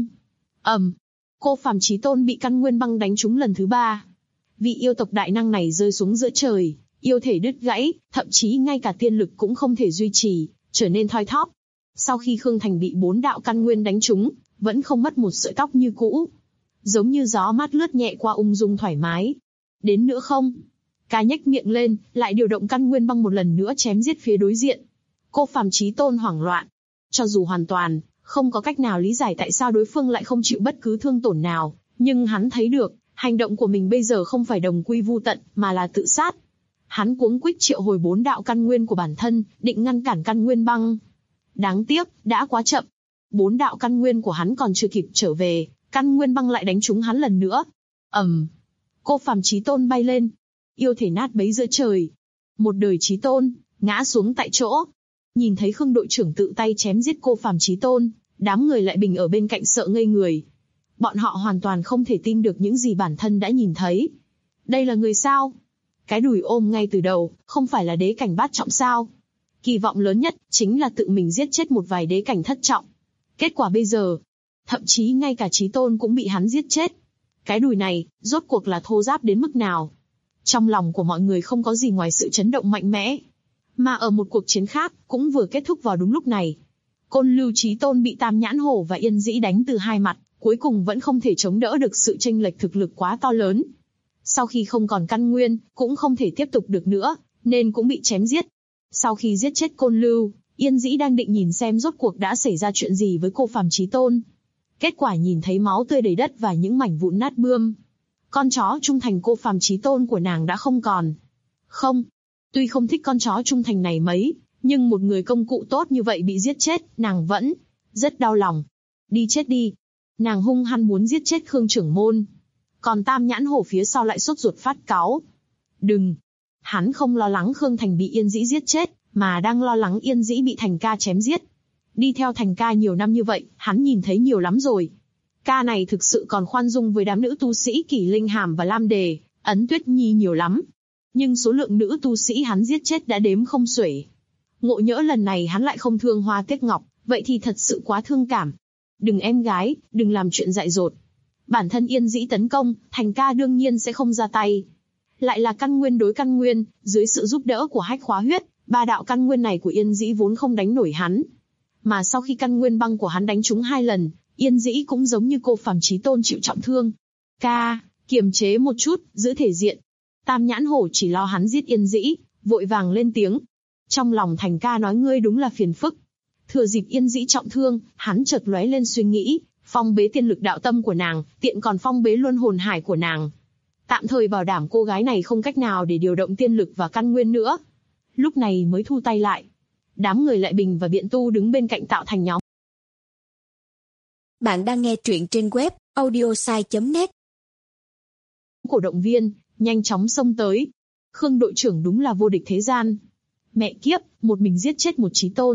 Cô Phàm Chí Tôn bị căn nguyên băng đánh trúng lần thứ 3. Vị yêu tộc đại năng này rơi xuống giữa trời, yêu thể đứt gãy, thậm chí ngay cả tiên lực cũng không thể duy trì, trở nên thoi thóp. Sau khi Khương Thành bị 4 đạo căn nguyên đánh trúng, vẫn không mất một sợi tóc như cũ. Giống như gió mát lướt nhẹ qua ung dung thoải mái. Đến nữa không? Ca nhếch miệng lên, lại điều động căn nguyên băng một lần nữa chém giết phía đối diện. Cô Phàm Chí Tôn hoảng loạn. Cho dù hoàn toàn, không có cách nào lý giải tại sao đối phương lại không chịu bất cứ thương tổn nào, nhưng hắn thấy được, hành động của mình bây giờ không phải đồng quy vu tận, mà là tự sát. Hắn cuống quýt triệu hồi 4 đạo căn nguyên của bản thân, định ngăn cản căn nguyên băng. Đáng tiếc, đã quá chậm. 4 đạo căn nguyên của hắn còn chưa kịp trở về, căn nguyên băng lại đánh trúng hắn lần nữa. Cô Phàm Chí Tôn bay lên, yêu thể nát bấy giữa trời. Một đời Chí Tôn, ngã xuống tại chỗ. Nhìn thấy Khương đội trưởng tự tay chém giết cô Phàm Chí Tôn, đám người lại bình ở bên cạnh sợ ngây người. Bọn họ hoàn toàn không thể tin được những gì bản thân đã nhìn thấy. Đây là người sao? Cái đùi ôm ngay từ đầu, không phải là đế cảnh bát trọng sao? Kỳ vọng lớn nhất, chính là tự mình giết chết một vài đế cảnh thất trọng. Kết quả bây giờ, thậm chí ngay cả Chí Tôn cũng bị hắn giết chết. Cái đùi này, rốt cuộc là thô ráp đến mức nào? Trong lòng của mọi người không có gì ngoài sự chấn động mạnh mẽ. Mà ở một cuộc chiến khác, cũng vừa kết thúc vào đúng lúc này. Côn Lưu Chí Tôn bị Tam Nhãn Hổ và Yên Dĩ đánh từ hai mặt, cuối cùng vẫn không thể chống đỡ được sự chênh lệch thực lực quá to lớn. Sau khi không còn căn nguyên, cũng không thể tiếp tục được nữa, nên cũng bị chém giết. Sau khi giết chết Côn Lưu, Yên Dĩ đang định nhìn xem rốt cuộc đã xảy ra chuyện gì với cô Phàm Chí Tôn. Kết quả nhìn thấy máu tươi đầy đất và những mảnh vụn nát bươm. Con chó trung thành cô Phàm Chí Tôn của nàng đã không còn. Không, tuy không thích con chó trung thành này mấy, nhưng một người công cụ tốt như vậy bị giết chết, nàng vẫn rất đau lòng. Đi chết đi. Nàng hung hăng muốn giết chết Khương trưởng môn. Còn Tam Nhãn Hổ phía sau lại sốt ruột phát cáu. Đừng. Hắn không lo lắng Khương Thành bị Yên Dĩ giết chết, mà đang lo lắng Yên Dĩ bị Thành Ca chém giết. Đi theo Thành Ca nhiều năm như vậy, hắn nhìn thấy nhiều lắm rồi. Ca này thực sự còn khoan dung với đám nữ tu sĩ Kỷ Linh Hàm và Lam Đề, Ấn Tuyết Nhi nhiều lắm. Nhưng số lượng nữ tu sĩ hắn giết chết đã đếm không xuể. Ngộ nhỡ lần này hắn lại không thương Hoa Tiết Ngọc, vậy thì thật sự quá thương cảm. Đừng em gái, đừng làm chuyện dại dột. Bản thân Yên Dĩ tấn công, Thành Ca đương nhiên sẽ không ra tay. Lại là căn nguyên đối căn nguyên, dưới sự giúp đỡ của Hách Khóa Huyết, 3 đạo căn nguyên này của Yên Dĩ vốn không đánh nổi hắn. Mà sau khi căn nguyên băng của hắn đánh trúng 2 lần, Yên Dĩ cũng giống như cô Phàm Chí Tôn chịu trọng thương. Ca, kiềm chế một chút, giữ thể diện. Tam Nhãn Hổ chỉ lo hắn giết Yên Dĩ, vội vàng lên tiếng. Trong lòng Thành Ca nói ngươi đúng là phiền phức. Thừa dịp Yên Dĩ trọng thương, hắn chợt lóe lên suy nghĩ, phong bế tiên lực đạo tâm của nàng, tiện còn phong bế luân hồn hải của nàng. Tạm thời bảo đảm cô gái này không cách nào để điều động tiên lực và căn nguyên nữa. Lúc này mới thu tay lại. Đám người Lại Bình và Biện Tu đứng bên cạnh tạo thành nhóm. Bạn đang nghe truyện trên web audiosai.net. Cổ động viên, nhanh chóng xông tới. Khương đội trưởng đúng là vô địch thế gian. Mẹ kiếp, một mình giết chết một chí tôn,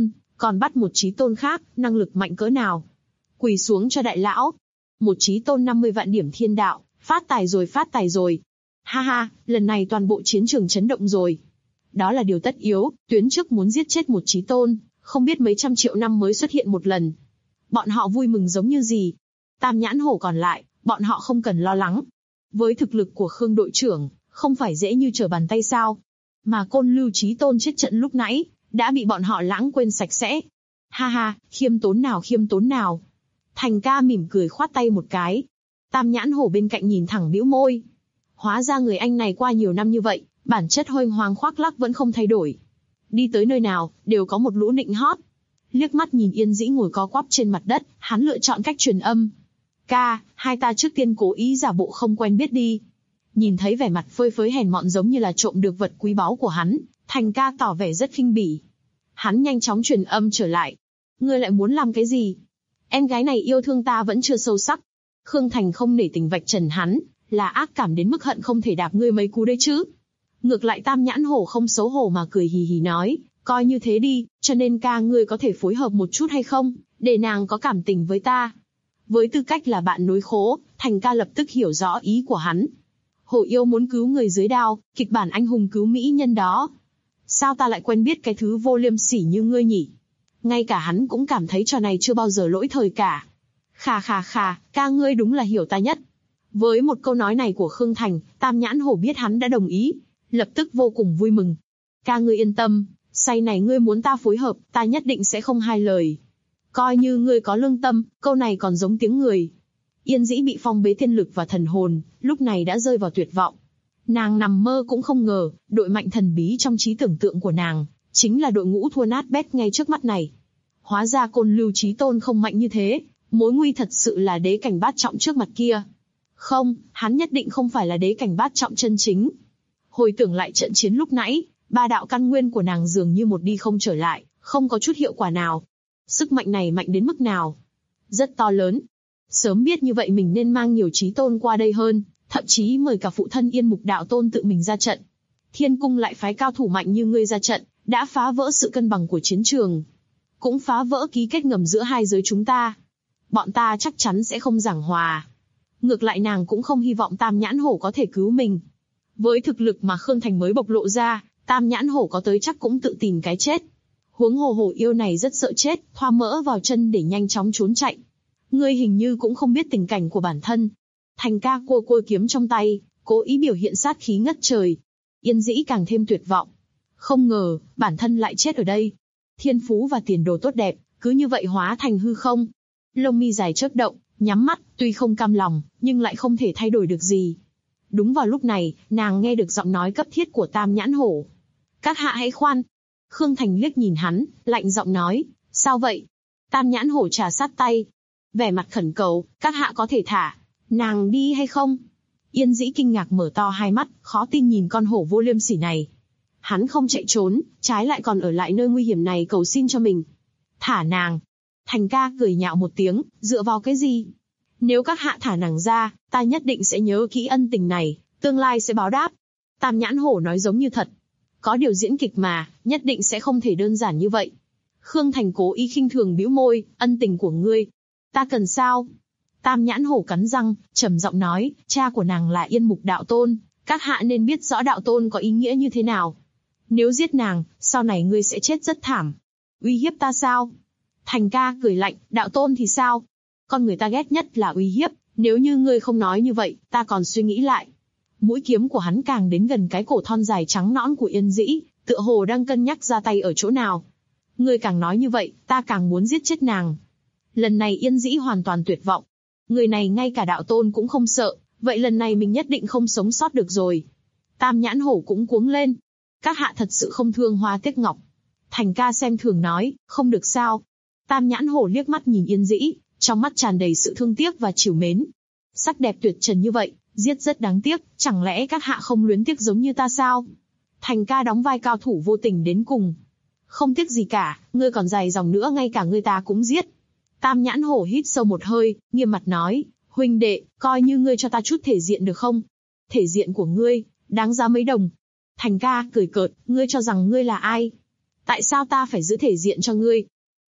Còn bắt một chí tôn khác, năng lực mạnh cỡ nào? Quỳ xuống cho đại lão. Một chí tôn 50 vạn điểm thiên đạo, phát tài rồi, phát tài rồi. Ha ha, lần này toàn bộ chiến trường chấn động rồi. Đó là điều tất yếu, tuyến trước muốn giết chết một chí tôn, không biết mấy trăm triệu năm mới xuất hiện một lần. Bọn họ vui mừng giống như gì? Tam nhãn hổ còn lại, bọn họ không cần lo lắng. Với thực lực của Khương đội trưởng, không phải dễ như trở bàn tay sao? Mà Côn Lưu chí tôn chết trận lúc nãy, đã bị bọn họ lãng quên sạch sẽ. Ha ha, khiêm tốn nào, khiêm tốn nào. Thành ca mỉm cười khoát tay một cái. Tam nhãn hổ bên cạnh nhìn thẳng bĩu môi. Hóa ra người anh này qua nhiều năm như vậy, bản chất hoành hoang khoác lác vẫn không thay đổi. Đi tới nơi nào, đều có một lũ nịnh hót. Liếc mắt nhìn Yên Dĩ ngồi co quắp trên mặt đất, hắn lựa chọn cách truyền âm. Ca, hai ta trước tiên cố ý giả bộ không quen biết đi. Nhìn thấy vẻ mặt phơi phới hèn mọn giống như là trộm được vật quý báu của hắn, Thành ca tỏ vẻ rất khinh bỉ. Hắn nhanh chóng truyền âm trở lại. Ngươi lại muốn làm cái gì? Em gái này yêu thương ta vẫn chưa sâu sắc. Khương Thành không nể tình vạch trần hắn, là ác cảm đến mức hận không thể đạp ngươi mấy cú đấy chứ. Ngược lại Tam nhãn hổ không xấu hổ mà cười hì hì nói, coi như thế đi, cho nên ca ngươi có thể phối hợp một chút hay không, để nàng có cảm tình với ta. Với tư cách là bạn nối khố, Thành ca lập tức hiểu rõ ý của hắn. Hổ yêu muốn cứu người dưới đao, kịch bản anh hùng cứu mỹ nhân đó. Sao ta lại quen biết cái thứ vô liêm sỉ như ngươi nhỉ? Ngay cả hắn cũng cảm thấy trò này chưa bao giờ lỗi thời cả. Khà khà khà, ca ngươi đúng là hiểu ta nhất. Với một câu nói này của Khương Thành, Tam nhãn hổ biết hắn đã đồng ý, lập tức vô cùng vui mừng. Ca ngươi yên tâm, say này ngươi muốn ta phối hợp, ta nhất định sẽ không hai lời. Coi như ngươi có lương tâm, câu này còn giống tiếng người. Yên Dĩ bị phong bế thiên lực và thần hồn, lúc này đã rơi vào tuyệt vọng. Nàng nằm mơ cũng không ngờ, đội mạnh thần bí trong trí tưởng tượng của nàng, chính là đội ngũ thua nát bét ngay trước mắt này. Hóa ra Côn Lưu chí tôn không mạnh như thế, mối nguy thật sự là đế cảnh bát trọng trước mặt kia. Không, hắn nhất định không phải là đế cảnh bát trọng chân chính. Hồi tưởng lại trận chiến lúc nãy, ba đạo căn nguyên của nàng dường như một đi không trở lại, không có chút hiệu quả nào. Sức mạnh này mạnh đến mức nào? Rất to lớn. Sớm biết như vậy mình nên mang nhiều chí tôn qua đây hơn, thậm chí mời cả phụ thân Yên Mục đạo tôn tự mình ra trận. Thiên cung lại phái cao thủ mạnh như ngươi ra trận, đã phá vỡ sự cân bằng của chiến trường. Cũng phá vỡ ký kết ngầm giữa hai giới chúng ta. Bọn ta chắc chắn sẽ không giảng hòa. Ngược lại nàng cũng không hy vọng Tam nhãn hổ có thể cứu mình. Với thực lực mà Khương Thành mới bộc lộ ra, Tam nhãn hổ có tới chắc cũng tự tìm cái chết. Huống hồ hổ yêu này rất sợ chết, thoa mỡ vào chân để nhanh chóng trốn chạy. Ngươi hình như cũng không biết tình cảnh của bản thân. Thành ca cua kiếm trong tay, cố ý biểu hiện sát khí ngất trời. Yên Dĩ càng thêm tuyệt vọng. Không ngờ, bản thân lại chết ở đây. Thiên phú và tiền đồ tốt đẹp, cứ như vậy hóa thành hư không. Lông mi dài chớp động, nhắm mắt, tuy không cam lòng, nhưng lại không thể thay đổi được gì. Đúng vào lúc này, nàng nghe được giọng nói cấp thiết của Tam nhãn hổ. Các hạ hãy khoan. Khương Thành liếc nhìn hắn, lạnh giọng nói, sao vậy? Tam nhãn hổ trà sát tay. Vẻ mặt khẩn cầu, các hạ có thể thả nàng đi hay không? Yên Dĩ kinh ngạc mở to hai mắt, khó tin nhìn con hổ vô liêm sỉ này. Hắn không chạy trốn, trái lại còn ở lại nơi nguy hiểm này cầu xin cho mình. Thả nàng. Thành ca cười nhạo một tiếng, dựa vào cái gì? Nếu các hạ thả nàng ra, ta nhất định sẽ nhớ kỹ ân tình này, tương lai sẽ báo đáp. Tam nhãn hổ nói giống như thật. Có điều diễn kịch mà, nhất định sẽ không thể đơn giản như vậy. Khương Thành cố ý khinh thường bĩu môi, ân tình của ngươi. Ta cần sao? Tam nhãn hổ cắn răng, trầm giọng nói, cha của nàng là Yên Mục đạo tôn, các hạ nên biết rõ đạo tôn có ý nghĩa như thế nào. Nếu giết nàng, sau này ngươi sẽ chết rất thảm. Uy hiếp ta sao? Thành ca cười lạnh, đạo tôn thì sao? Con người ta ghét nhất là uy hiếp, nếu như ngươi không nói như vậy, ta còn suy nghĩ lại. Mũi kiếm của hắn càng đến gần cái cổ thon dài trắng nõn của Yên Dĩ, tựa hồ đang cân nhắc ra tay ở chỗ nào. Ngươi càng nói như vậy, ta càng muốn giết chết nàng. Lần này Yên Dĩ hoàn toàn tuyệt vọng. Người này ngay cả đạo tôn cũng không sợ, vậy lần này mình nhất định không sống sót được rồi. Tam nhãn hổ cũng cuống lên. Các hạ thật sự không thương hoa tiếc ngọc. Thành ca xem thường nói, không được sao. Tam nhãn hổ liếc mắt nhìn Yên Dĩ, trong mắt tràn đầy sự thương tiếc và trìu mến. Sắc đẹp tuyệt trần như vậy, giết rất đáng tiếc, chẳng lẽ các hạ không luyến tiếc giống như ta sao? Thành ca đóng vai cao thủ vô tình đến cùng. Không tiếc gì cả, ngươi còn dài dòng nữa ngay cả ngươi ta cũng giết. Tam nhãn hổ hít sâu một hơi, nghiêm mặt nói, huynh đệ, coi như ngươi cho ta chút thể diện được không? Thể diện của ngươi, đáng giá mấy đồng. Thành ca cười cợt, ngươi cho rằng ngươi là ai? Tại sao ta phải giữ thể diện cho ngươi?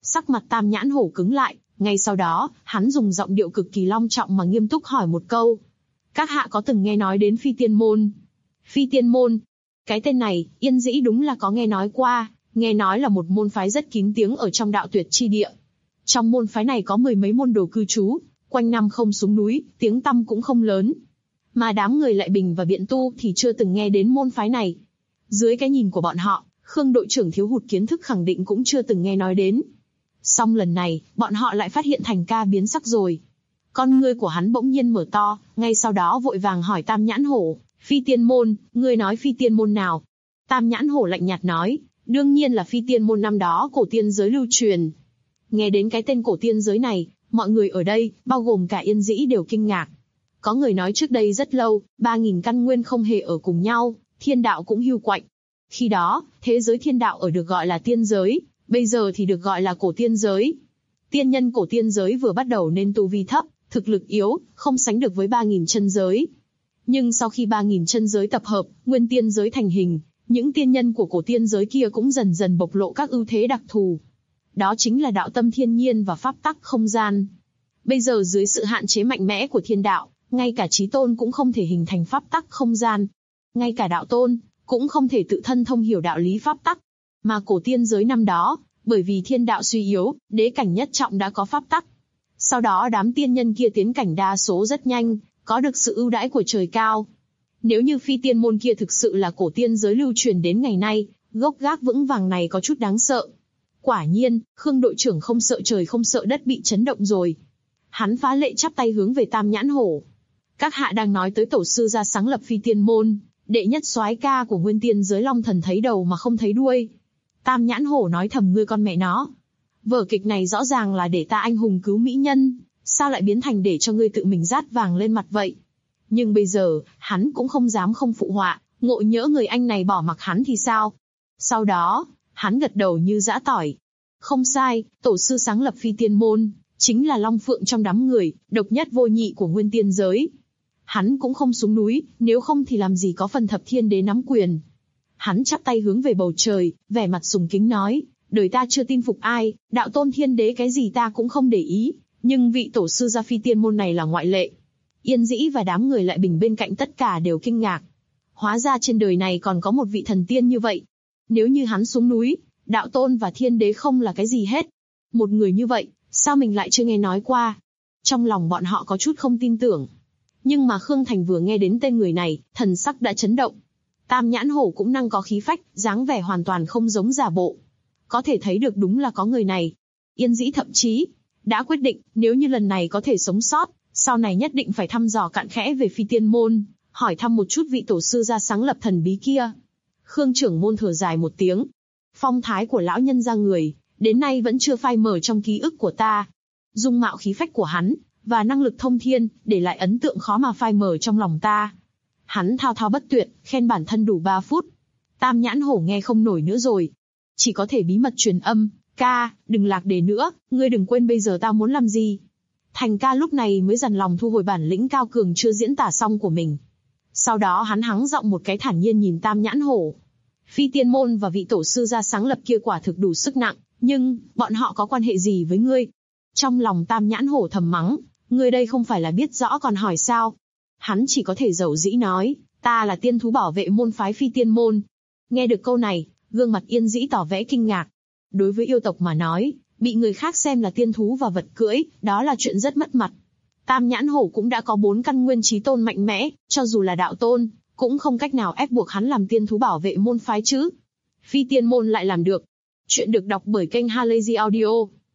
Sắc mặt Tam Nhãn Hổ cứng lại, ngay sau đó, hắn dùng giọng điệu cực kỳ long trọng mà nghiêm túc hỏi một câu. Các hạ có từng nghe nói đến Phi Tiên Môn? Phi Tiên Môn? Cái tên này, Yên Dĩ đúng là có nghe nói qua, nghe nói là một môn phái rất kín tiếng ở trong đạo tuyệt chi địa. Trong môn phái này có mười mấy môn đồ cư trú, quanh năm không xuống núi, tiếng tăm cũng không lớn. Mà đám người Lại Bình và Biện Tu thì chưa từng nghe đến môn phái này. Dưới cái nhìn của bọn họ, Khương đội trưởng thiếu hụt kiến thức khẳng định cũng chưa từng nghe nói đến. Song lần này, bọn họ lại phát hiện Thành Ca biến sắc rồi. Con ngươi của hắn bỗng nhiên mở to, ngay sau đó vội vàng hỏi Tam Nhãn Hổ, Phi Tiên Môn, ngươi nói Phi Tiên Môn nào? Tam Nhãn Hổ lạnh nhạt nói, đương nhiên là Phi Tiên Môn năm đó cổ tiên giới lưu truyền. Nghe đến cái tên cổ tiên giới này, mọi người ở đây, bao gồm cả Yên Dĩ đều kinh ngạc. Có người nói trước đây rất lâu, 3.000 căn nguyên không hề ở cùng nhau, thiên đạo cũng hưu quạnh. Khi đó, thế giới thiên đạo ở được gọi là tiên giới, bây giờ thì được gọi là cổ tiên giới. Tiên nhân cổ tiên giới vừa bắt đầu nên tu vi thấp, thực lực yếu, không sánh được với 3.000 chân giới. Nhưng sau khi 3.000 chân giới tập hợp, nguyên tiên giới thành hình, những tiên nhân của cổ tiên giới kia cũng dần dần bộc lộ các ưu thế đặc thù. Đó chính là đạo tâm thiên nhiên và pháp tắc không gian. Bây giờ dưới sự hạn chế mạnh mẽ của thiên đạo, ngay cả chí tôn cũng không thể hình thành pháp tắc không gian. Ngay cả đạo tôn, cũng không thể tự thân thông hiểu đạo lý pháp tắc. Mà cổ tiên giới năm đó, bởi vì thiên đạo suy yếu, đế cảnh nhất trọng đã có pháp tắc. Sau đó đám tiên nhân kia tiến cảnh đa số rất nhanh, có được sự ưu đãi của trời cao. Nếu như Phi Tiên Môn kia thực sự là cổ tiên giới lưu truyền đến ngày nay, gốc gác vững vàng này có chút đáng sợ. Quả nhiên, Khương đội trưởng không sợ trời không sợ đất bị chấn động rồi. Hắn phá lệ chắp tay hướng về Tam Nhãn Hổ. Các hạ đang nói tới tổ sư ra sáng lập Phi Tiên Môn, đệ nhất soái ca của nguyên tiên giới Long Thần thấy đầu mà không thấy đuôi. Tam Nhãn Hổ nói thầm, ngươi con mẹ nó. Vở kịch này rõ ràng là để ta anh hùng cứu mỹ nhân, sao lại biến thành để cho ngươi tự mình rát vàng lên mặt vậy? Nhưng bây giờ, hắn cũng không dám không phụ họa, ngộ nhỡ người anh này bỏ mặc hắn thì sao? Sau đó, hắn gật đầu như giã tỏi. Không sai, tổ sư sáng lập Phi Tiên Môn, chính là Long Phượng trong đám người, độc nhất vô nhị của nguyên tiên giới. Hắn cũng không xuống núi, nếu không thì làm gì có phần thập thiên đế nắm quyền. Hắn chắp tay hướng về bầu trời, vẻ mặt sùng kính nói, đời ta chưa tin phục ai, đạo tôn thiên đế cái gì ta cũng không để ý, nhưng vị tổ sư gia Phi Tiên Môn này là ngoại lệ. Yên Dĩ và đám người Lại Bình bên cạnh tất cả đều kinh ngạc. Hóa ra trên đời này còn có một vị thần tiên như vậy. Nếu như hắn xuống núi, đạo tôn và thiên đế không là cái gì hết. Một người như vậy, sao mình lại chưa nghe nói qua? Trong lòng bọn họ có chút không tin tưởng. Nhưng mà Khương Thành vừa nghe đến tên người này, thần sắc đã chấn động. Tam Nhãn Hổ cũng năng có khí phách, dáng vẻ hoàn toàn không giống giả bộ. Có thể thấy được đúng là có người này. Yên Dĩ thậm chí đã quyết định, nếu như lần này có thể sống sót, sau này nhất định phải thăm dò cặn kẽ về Phi Tiên Môn, hỏi thăm một chút vị tổ sư gia sáng lập thần bí kia. Khương trưởng môn thở dài một tiếng. Phong thái của lão nhân ra người, đến nay vẫn chưa phai mờ trong ký ức của ta. Dung mạo khí phách của hắn, và năng lực thông thiên, để lại ấn tượng khó mà phai mờ trong lòng ta. Hắn thao thao bất tuyệt, khen bản thân đủ 3 phút. Tam Nhãn Hổ nghe không nổi nữa rồi. Chỉ có thể bí mật truyền âm, ca, đừng lạc đề nữa, ngươi đừng quên bây giờ ta muốn làm gì. Thành Ca lúc này mới dằn lòng thu hồi bản lĩnh cao cường chưa diễn tả xong của mình. Sau đó hắn hắng giọng một cái thản nhiên nhìn Tam Nhãn Hổ. Phi Tiên Môn và vị tổ sư gia sáng lập kia quả thực đủ sức nặng, nhưng, bọn họ có quan hệ gì với ngươi? Trong lòng Tam Nhãn Hổ thầm mắng, ngươi đây không phải là biết rõ còn hỏi sao? Hắn chỉ có thể dầu dĩ nói, ta là tiên thú bảo vệ môn phái Phi Tiên Môn. Nghe được câu này, gương mặt Yên Dĩ tỏ vẻ kinh ngạc. Đối với yêu tộc mà nói, bị người khác xem là tiên thú và vật cưỡi, đó là chuyện rất mất mặt. Tam Nhãn Hổ cũng đã có 4 căn nguyên chí tôn mạnh mẽ, cho dù là đạo tôn, cũng không cách nào ép buộc hắn làm tiên thú bảo vệ môn phái chứ. Phi Tiên Môn lại làm được. Chuyện được đọc bởi kênh Halazy Audio.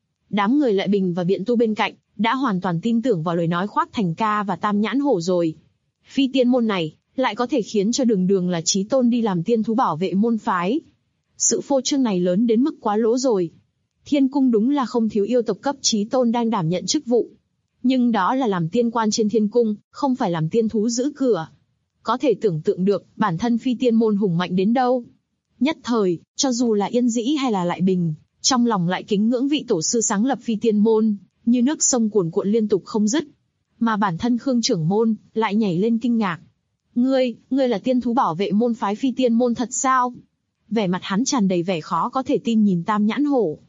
Đám người Lại Bình và Biện Tu bên cạnh, đã hoàn toàn tin tưởng vào lời nói khoác Thành Ca và Tam Nhãn Hổ rồi. Phi Tiên Môn này, lại có thể khiến cho đường đường là chí tôn đi làm tiên thú bảo vệ môn phái. Sự phô trương này lớn đến mức quá lỗ rồi. Thiên cung đúng là không thiếu yêu tộc cấp chí tôn đang đảm nhận chức vụ. Nhưng đó là làm tiên quan trên thiên cung, không phải làm tiên thú giữ cửa. Có thể tưởng tượng được, bản thân Phi Tiên Môn hùng mạnh đến đâu. Nhất thời, cho dù là Yên Dĩ hay là Lại Bình, trong lòng lại kính ngưỡng vị tổ sư sáng lập Phi Tiên Môn, như nước sông cuồn cuộn liên tục không dứt. Mà bản thân Khương trưởng môn, lại nhảy lên kinh ngạc. Ngươi là tiên thú bảo vệ môn phái Phi Tiên Môn thật sao? Vẻ mặt hắn tràn đầy vẻ khó có thể tin nhìn Tam Nhãn Hổ.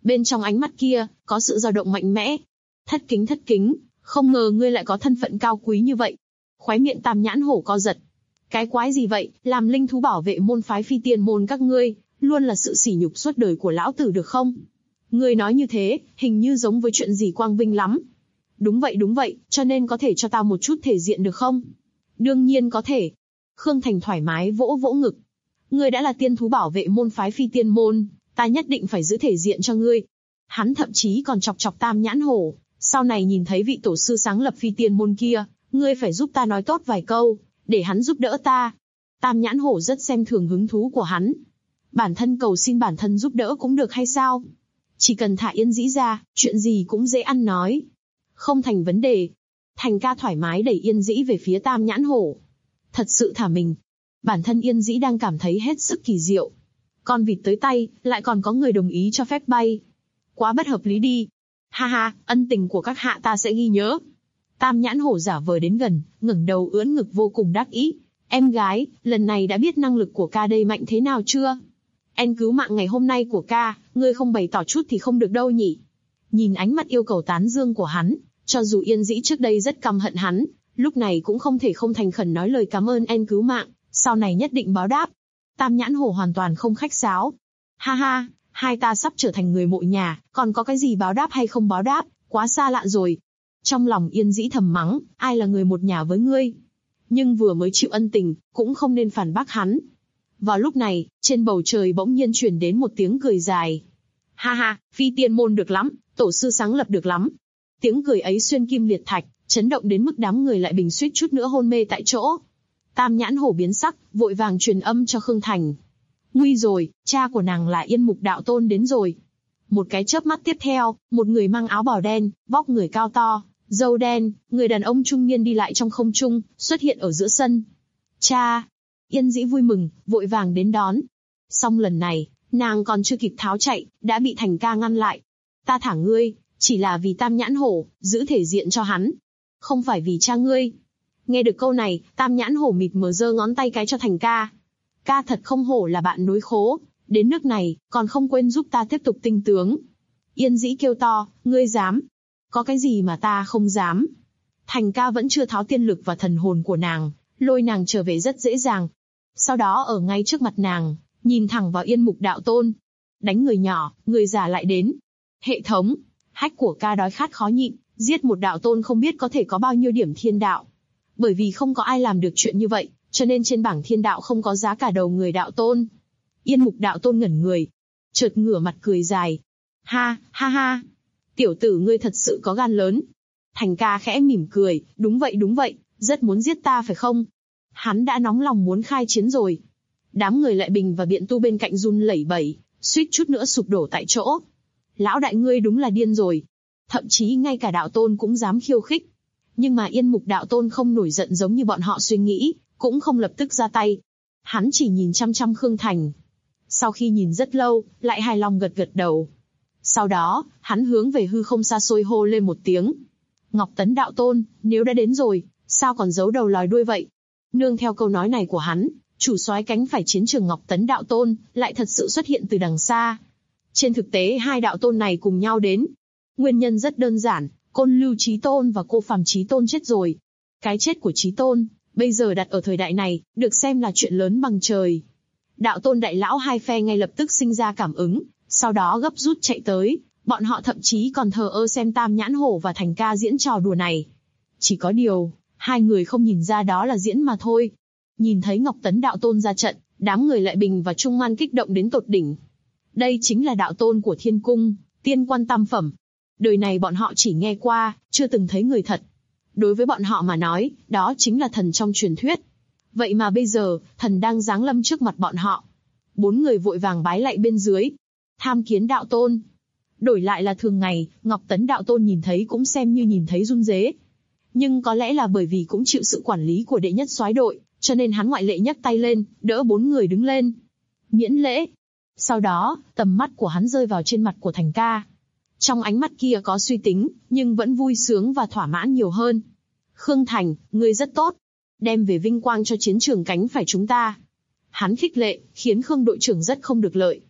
Bên trong ánh mắt kia, có sự dao động mạnh mẽ. Thất kính, không ngờ ngươi lại có thân phận cao quý như vậy. Khóe miệng Tam Nhãn Hổ co giật. Cái quái gì vậy, làm linh thú bảo vệ môn phái Phi Tiên môn các ngươi, luôn là sự sỉ nhục suốt đời của lão tử được không? Ngươi nói như thế, hình như giống với chuyện gì quang vinh lắm. Đúng vậy, cho nên có thể cho ta một chút thể diện được không? Đương nhiên có thể. Khương Thành thoải mái vỗ vỗ ngực. Ngươi đã là tiên thú bảo vệ môn phái Phi Tiên môn, ta nhất định phải giữ thể diện cho ngươi. Hắn thậm chí còn chọc Tam Nhãn Hổ, sau này nhìn thấy vị tổ sư sáng lập Phi Tiên môn kia, ngươi phải giúp ta nói tốt vài câu, để hắn giúp đỡ ta. Tam Nhãn Hổ rất xem thường hứng thú của hắn. Bản thân cầu xin bản thân giúp đỡ cũng được hay sao? Chỉ cần thả Yên Dĩ ra, chuyện gì cũng dễ ăn nói. Không thành vấn đề. Thành ca thoải mái đẩy Yên Dĩ về phía Tam Nhãn Hổ. Thật sự thả mình. Bản thân Yên Dĩ đang cảm thấy hết sức kỳ diệu. Con vịt tới tay, lại còn có người đồng ý cho phép bay. Quá bất hợp lý đi. Ha ha, ân tình của các hạ ta sẽ ghi nhớ. Tam Nhãn Hổ giả vờ đến gần, ngẩng đầu ưỡn ngực vô cùng đắc ý. Em gái, lần này đã biết năng lực của ca đây mạnh thế nào chưa? En cứu mạng ngày hôm nay của ca, ngươi không bày tỏ chút thì không được đâu nhỉ. Nhìn ánh mắt yêu cầu tán dương của hắn, cho dù Yên Dĩ trước đây rất căm hận hắn, lúc này cũng không thể không thành khẩn nói lời cảm ơn En cứu mạng, sau này nhất định báo đáp. Tam Nhãn Hổ hoàn toàn không khách sáo. Ha ha, hai ta sắp trở thành người mộ nhà, còn có cái gì báo đáp hay không báo đáp, quá xa lạ rồi. Trong lòng Yên Dĩ thầm mắng, ai là người một nhà với ngươi? Nhưng vừa mới chịu ân tình, cũng không nên phản bác hắn. Vào lúc này, trên bầu trời bỗng nhiên truyền đến một tiếng cười dài. Ha ha, Phi Tiên môn được lắm, tổ sư sáng lập được lắm. Tiếng cười ấy xuyên kim liệt thạch, chấn động đến mức đám người lại bình suýt chút nữa hôn mê tại chỗ. Tam Nhãn Hổ biến sắc, vội vàng truyền âm cho Khương Thành. Nguy rồi, cha của nàng là Yên Mục Đạo Tôn đến rồi. Một cái chớp mắt tiếp theo, một người mang áo bào đen, vóc người cao to, râu đen, người đàn ông trung niên đi lại trong không trung, xuất hiện ở giữa sân. Cha! Yên Dĩ vui mừng, vội vàng đến đón. Song lần này, nàng còn chưa kịp tháo chạy, đã bị Thành ca ngăn lại. Ta thả ngươi, chỉ là vì Tam Nhãn Hổ, giữ thể diện cho hắn. Không phải vì cha ngươi. Nghe được câu này, Tam Nhãn Hổ mịt mờ giơ ngón tay cái cho Thành ca. Ca thật không hổ là bạn nối khố, đến nước này, còn không quên giúp ta tiếp tục tinh tướng. Yên Dĩ kêu to, ngươi dám? Có cái gì mà ta không dám? Thành ca vẫn chưa tháo tiên lực và thần hồn của nàng, lôi nàng trở về rất dễ dàng. Sau đó ở ngay trước mặt nàng, nhìn thẳng vào Yên Mục Đạo Tôn. Đánh người nhỏ, người già lại đến. Hệ thống, hách của ca đói khát khó nhịn, giết một đạo tôn không biết có thể có bao nhiêu điểm thiên đạo. Bởi vì không có ai làm được chuyện như vậy, cho nên trên bảng thiên đạo không có giá cả đầu người đạo tôn. Yên Mục Đạo Tôn ngẩn người, chợt ngửa mặt cười dài. Ha, ha ha, tiểu tử ngươi thật sự có gan lớn. Thành ca khẽ mỉm cười, đúng vậy, rất muốn giết ta phải không? Hắn đã nóng lòng muốn khai chiến rồi. Đám người Lại Bình và Biện Tu bên cạnh run lẩy bẩy, suýt chút nữa sụp đổ tại chỗ. Lão đại ngươi đúng là điên rồi. Thậm chí ngay cả đạo tôn cũng dám khiêu khích. Nhưng mà Yên Mục Đạo Tôn không nổi giận giống như bọn họ suy nghĩ, cũng không lập tức ra tay. Hắn chỉ nhìn chăm chăm Khương Thành. Sau khi nhìn rất lâu, lại hài lòng gật gật đầu. Sau đó, hắn hướng về hư không xa xôi hô lên một tiếng. Ngọc Tấn Đạo Tôn, nếu đã đến rồi, sao còn giấu đầu lòi đuôi vậy? Nương theo câu nói này của hắn, chủ soái cánh phải chiến trường Ngọc Tấn Đạo Tôn, lại thật sự xuất hiện từ đằng xa. Trên thực tế hai đạo tôn này cùng nhau đến. Nguyên nhân rất đơn giản, Côn Lưu Chí Tôn và Cô Phàm Chí Tôn chết rồi. Cái chết của Chí Tôn, bây giờ đặt ở thời đại này, được xem là chuyện lớn bằng trời. Đạo tôn đại lão hai phe ngay lập tức sinh ra cảm ứng, sau đó gấp rút chạy tới, bọn họ thậm chí còn thờ ơ xem Tam Nhãn Hổ và Thành ca diễn trò đùa này. Chỉ có điều, hai người không nhìn ra đó là diễn mà thôi. Nhìn thấy Ngọc Tấn Đạo Tôn ra trận, đám người Lại Bình và Trung Man kích động đến tột đỉnh. Đây chính là đạo tôn của Thiên Cung, tiên quan tam phẩm. Đời này bọn họ chỉ nghe qua, chưa từng thấy người thật. Đối với bọn họ mà nói, đó chính là thần trong truyền thuyết. Vậy mà bây giờ, thần đang giáng lâm trước mặt bọn họ. 4 người vội vàng bái lạy bên dưới. Tham kiến đạo tôn. Đổi lại là thường ngày, Ngọc Tấn Đạo Tôn nhìn thấy cũng xem như nhìn thấy run rế. Nhưng có lẽ là bởi vì cũng chịu sự quản lý của đệ nhất soái đội, cho nên hắn ngoại lệ nhấc tay lên, đỡ 4 người đứng lên. Miễn lễ. Sau đó, tầm mắt của hắn rơi vào trên mặt của Thành ca. Trong ánh mắt kia có suy tính, nhưng vẫn vui sướng và thỏa mãn nhiều hơn. Khương Thành, ngươi rất tốt. Đem về vinh quang cho chiến trường cánh phải chúng ta. Hắn khích lệ, khiến Khương đội trưởng rất không được lợi.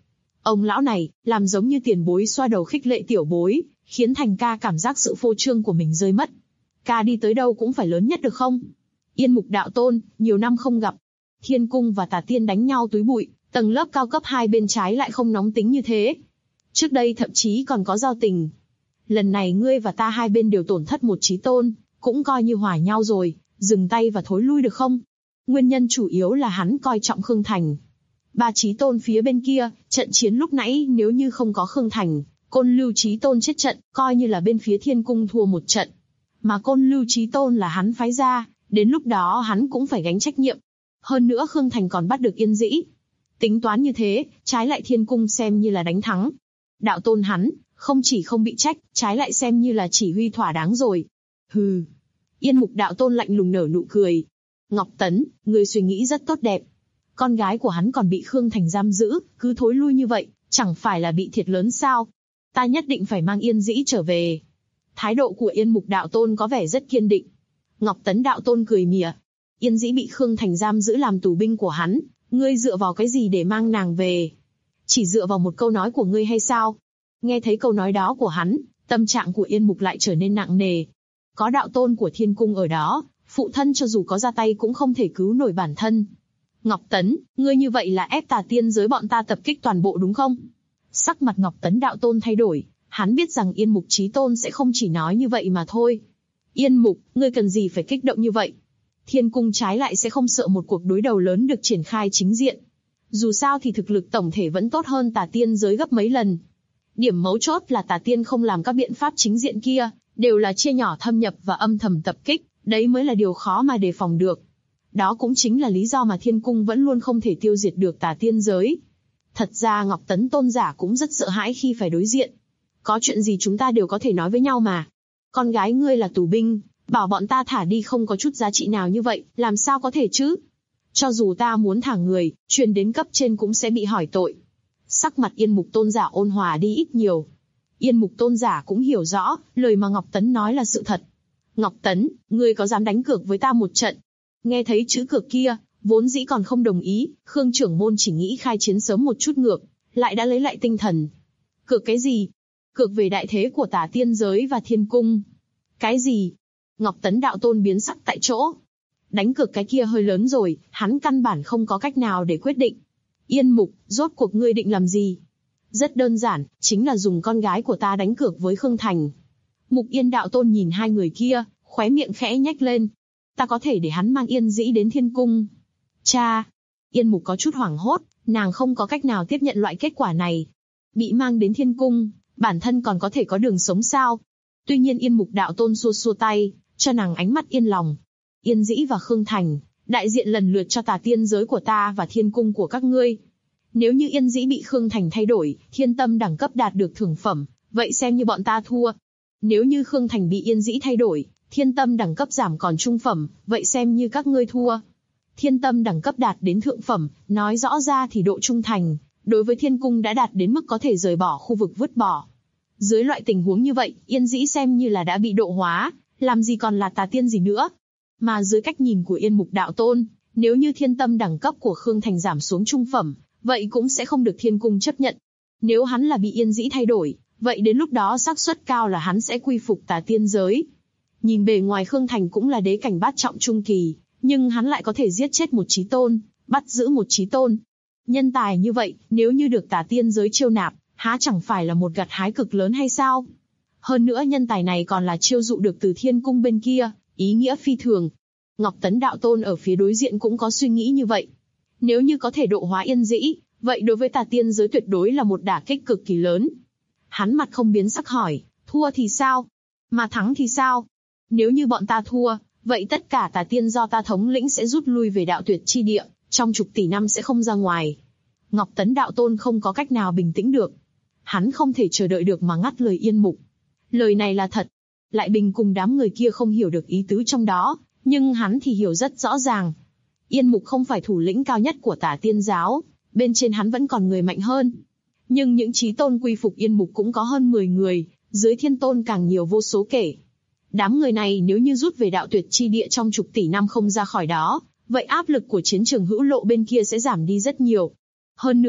Ông lão này, làm giống như tiền bối xoa đầu khích lệ tiểu bối, khiến Thành ca cảm giác sự phô trương của mình rơi mất. Ca đi tới đâu cũng phải lớn nhất được không? Yên Mục đạo tôn, nhiều năm không gặp. Thiên cung và Tà Tiên đánh nhau túi bụi, tầng lớp cao cấp hai bên trái lại không nóng tính như thế. Trước đây thậm chí còn có giao tình. Lần này ngươi và ta hai bên đều tổn thất một chí tôn, cũng coi như hòa nhau rồi, dừng tay và thối lui được không? Nguyên nhân chủ yếu là hắn coi trọng Khương Thành. 3 chí tôn phía bên kia, trận chiến lúc nãy nếu như không có Khương Thành, Côn Lưu chí tôn chết trận, coi như là bên phía Thiên cung thua một trận. Mà Côn Lưu chí tôn là hắn phái ra, đến lúc đó hắn cũng phải gánh trách nhiệm. Hơn nữa Khương Thành còn bắt được Yên Dĩ. Tính toán như thế, trái lại Thiên cung xem như là đánh thắng. Đạo tôn hắn, không chỉ không bị trách, trái lại xem như là chỉ huy thỏa đáng rồi. Hừ. Yên Mục đạo tôn lạnh lùng nở nụ cười. Ngọc Tấn, người suy nghĩ rất tốt đẹp. Con gái của hắn còn bị Khương Thành giam giữ, cứ thối lui như vậy, chẳng phải là bị thiệt lớn sao? Ta nhất định phải mang Yên Dĩ trở về. Thái độ của Yên Mục đạo tôn có vẻ rất kiên định. Ngọc Tấn đạo tôn cười mỉa. Yên Dĩ bị Khương Thành giam giữ làm tù binh của hắn, ngươi dựa vào cái gì để mang nàng về? Chỉ dựa vào một câu nói của ngươi hay sao? Nghe thấy câu nói đó của hắn, tâm trạng của Yên Mục lại trở nên nặng nề. Có đạo tôn của Thiên cung ở đó, phụ thân cho dù có ra tay cũng không thể cứu nổi bản thân. Ngọc Tấn, ngươi như vậy là ép Tà Tiên giới bọn ta tập kích toàn bộ đúng không? Sắc mặt Ngọc Tấn đạo tôn thay đổi, hắn biết rằng Yên Mục chí tôn sẽ không chỉ nói như vậy mà thôi. Yên Mục, ngươi cần gì phải kích động như vậy? Thiên cung trái lại sẽ không sợ một cuộc đối đầu lớn được triển khai chính diện. Dù sao thì thực lực tổng thể vẫn tốt hơn Tà Tiên giới gấp mấy lần. Điểm mấu chốt là Tà Tiên không làm các biện pháp chính diện kia, đều là chia nhỏ thâm nhập và âm thầm tập kích, đấy mới là điều khó mà đề phòng được. Đó cũng chính là lý do mà Thiên cung vẫn luôn không thể tiêu diệt được Tà Tiên giới. Thật ra Ngọc Tấn tôn giả cũng rất sợ hãi khi phải đối diện. Có chuyện gì chúng ta đều có thể nói với nhau mà. Con gái ngươi là tù binh, bảo bọn ta thả đi không có chút giá trị nào như vậy, làm sao có thể chứ? Cho dù ta muốn thả người, truyền đến cấp trên cũng sẽ bị hỏi tội. Sắc mặt Yên Mục tôn giả ôn hòa đi ít nhiều. Yên Mục tôn giả cũng hiểu rõ, lời mà Ngọc Tấn nói là sự thật. Ngọc Tấn, ngươi có dám đánh cược với ta một trận? Nghe thấy chữ cược kia, vốn dĩ còn không đồng ý, Khương trưởng môn chỉ nghĩ khai chiến sớm một chút ngược, lại đã lấy lại tinh thần. Cược cái gì? Cược về đại thế của Tà Tiên giới và Thiên cung. Cái gì? Ngọc Tấn đạo tôn biến sắc tại chỗ. Đánh cược cái kia hơi lớn rồi, hắn căn bản không có cách nào để quyết định. Yên Mục, rốt cuộc ngươi định làm gì? Rất đơn giản, chính là dùng con gái của ta đánh cược với Khương Thành. Mục Yên đạo tôn nhìn hai người kia, khóe miệng khẽ nhếch lên. Ta có thể để hắn mang Yên Dĩ đến Thiên cung. Cha! Yên Mục có chút hoảng hốt, nàng không có cách nào tiếp nhận loại kết quả này. Bị mang đến Thiên cung, bản thân còn có thể có đường sống sao? Tuy nhiên Yên Mục đạo tôn xua xua tay, cho nàng ánh mắt yên lòng. Yên Dĩ và Khương Thành, đại diện lần lượt cho Tà Tiên giới của ta và Thiên cung của các ngươi. Nếu như Yên Dĩ bị Khương Thành thay đổi, thiên tâm đẳng cấp đạt được thưởng phẩm, vậy xem như bọn ta thua. Nếu như Khương Thành bị Yên Dĩ thay đổi, thiên tâm đẳng cấp giảm còn trung phẩm, vậy xem như các ngươi thua. Thiên tâm đẳng cấp đạt đến thượng phẩm, nói rõ ra thì độ trung thành, đối với Thiên cung đã đạt đến mức có thể rời bỏ khu vực vứt bỏ. Dưới loại tình huống như vậy, Yên Dĩ xem như là đã bị độ hóa, làm gì còn là Tà Tiên gì nữa. Mà dưới cách nhìn của Yên Mục đạo tôn, nếu như thiên tâm đẳng cấp của Khương Thành giảm xuống trung phẩm, vậy cũng sẽ không được Thiên cung chấp nhận. Nếu hắn là bị Yên Dĩ thay đổi, vậy đến lúc đó xác suất cao là hắn sẽ quy phục Tà Tiên giới. Nhìn bề ngoài Khương Thành cũng là đế cảnh bát trọng trung kỳ, nhưng hắn lại có thể giết chết một chí tôn, bắt giữ một chí tôn. Nhân tài như vậy, nếu như được Tà Tiên giới chiêu nạp, há chẳng phải là một gặt hái cực lớn hay sao? Hơn nữa nhân tài này còn là chiêu dụ được từ Thiên cung bên kia, ý nghĩa phi thường. Ngọc Tấn đạo tôn ở phía đối diện cũng có suy nghĩ như vậy. Nếu như có thể độ hóa Yên Dĩ, vậy đối với Tà Tiên giới tuyệt đối là một đả kích cực kỳ lớn. Hắn mặt không biến sắc hỏi, thua thì sao? Mà thắng thì sao? Nếu như bọn ta thua, vậy tất cả Tà Tiên do ta thống lĩnh sẽ rút lui về đạo tuyệt chi địa, trong chục tỷ năm sẽ không ra ngoài. Ngọc Tấn đạo tôn không có cách nào bình tĩnh được. Hắn không thể chờ đợi được mà ngắt lời Yên Mục. Lời này là thật. Lại Bình cùng đám người kia không hiểu được ý tứ trong đó, nhưng hắn thì hiểu rất rõ ràng. Yên Mục không phải thủ lĩnh cao nhất của Tà Tiên giáo, bên trên hắn vẫn còn người mạnh hơn. Nhưng những chí tôn quy phục Yên Mục cũng có hơn 10 người, dưới thiên tôn càng nhiều vô số kể. Đám người này nếu như rút về đạo tuyệt chi địa trong chục tỷ năm không ra khỏi đó, vậy áp lực của chiến trường hữu lộ bên kia sẽ giảm đi rất nhiều. Hơn nữa,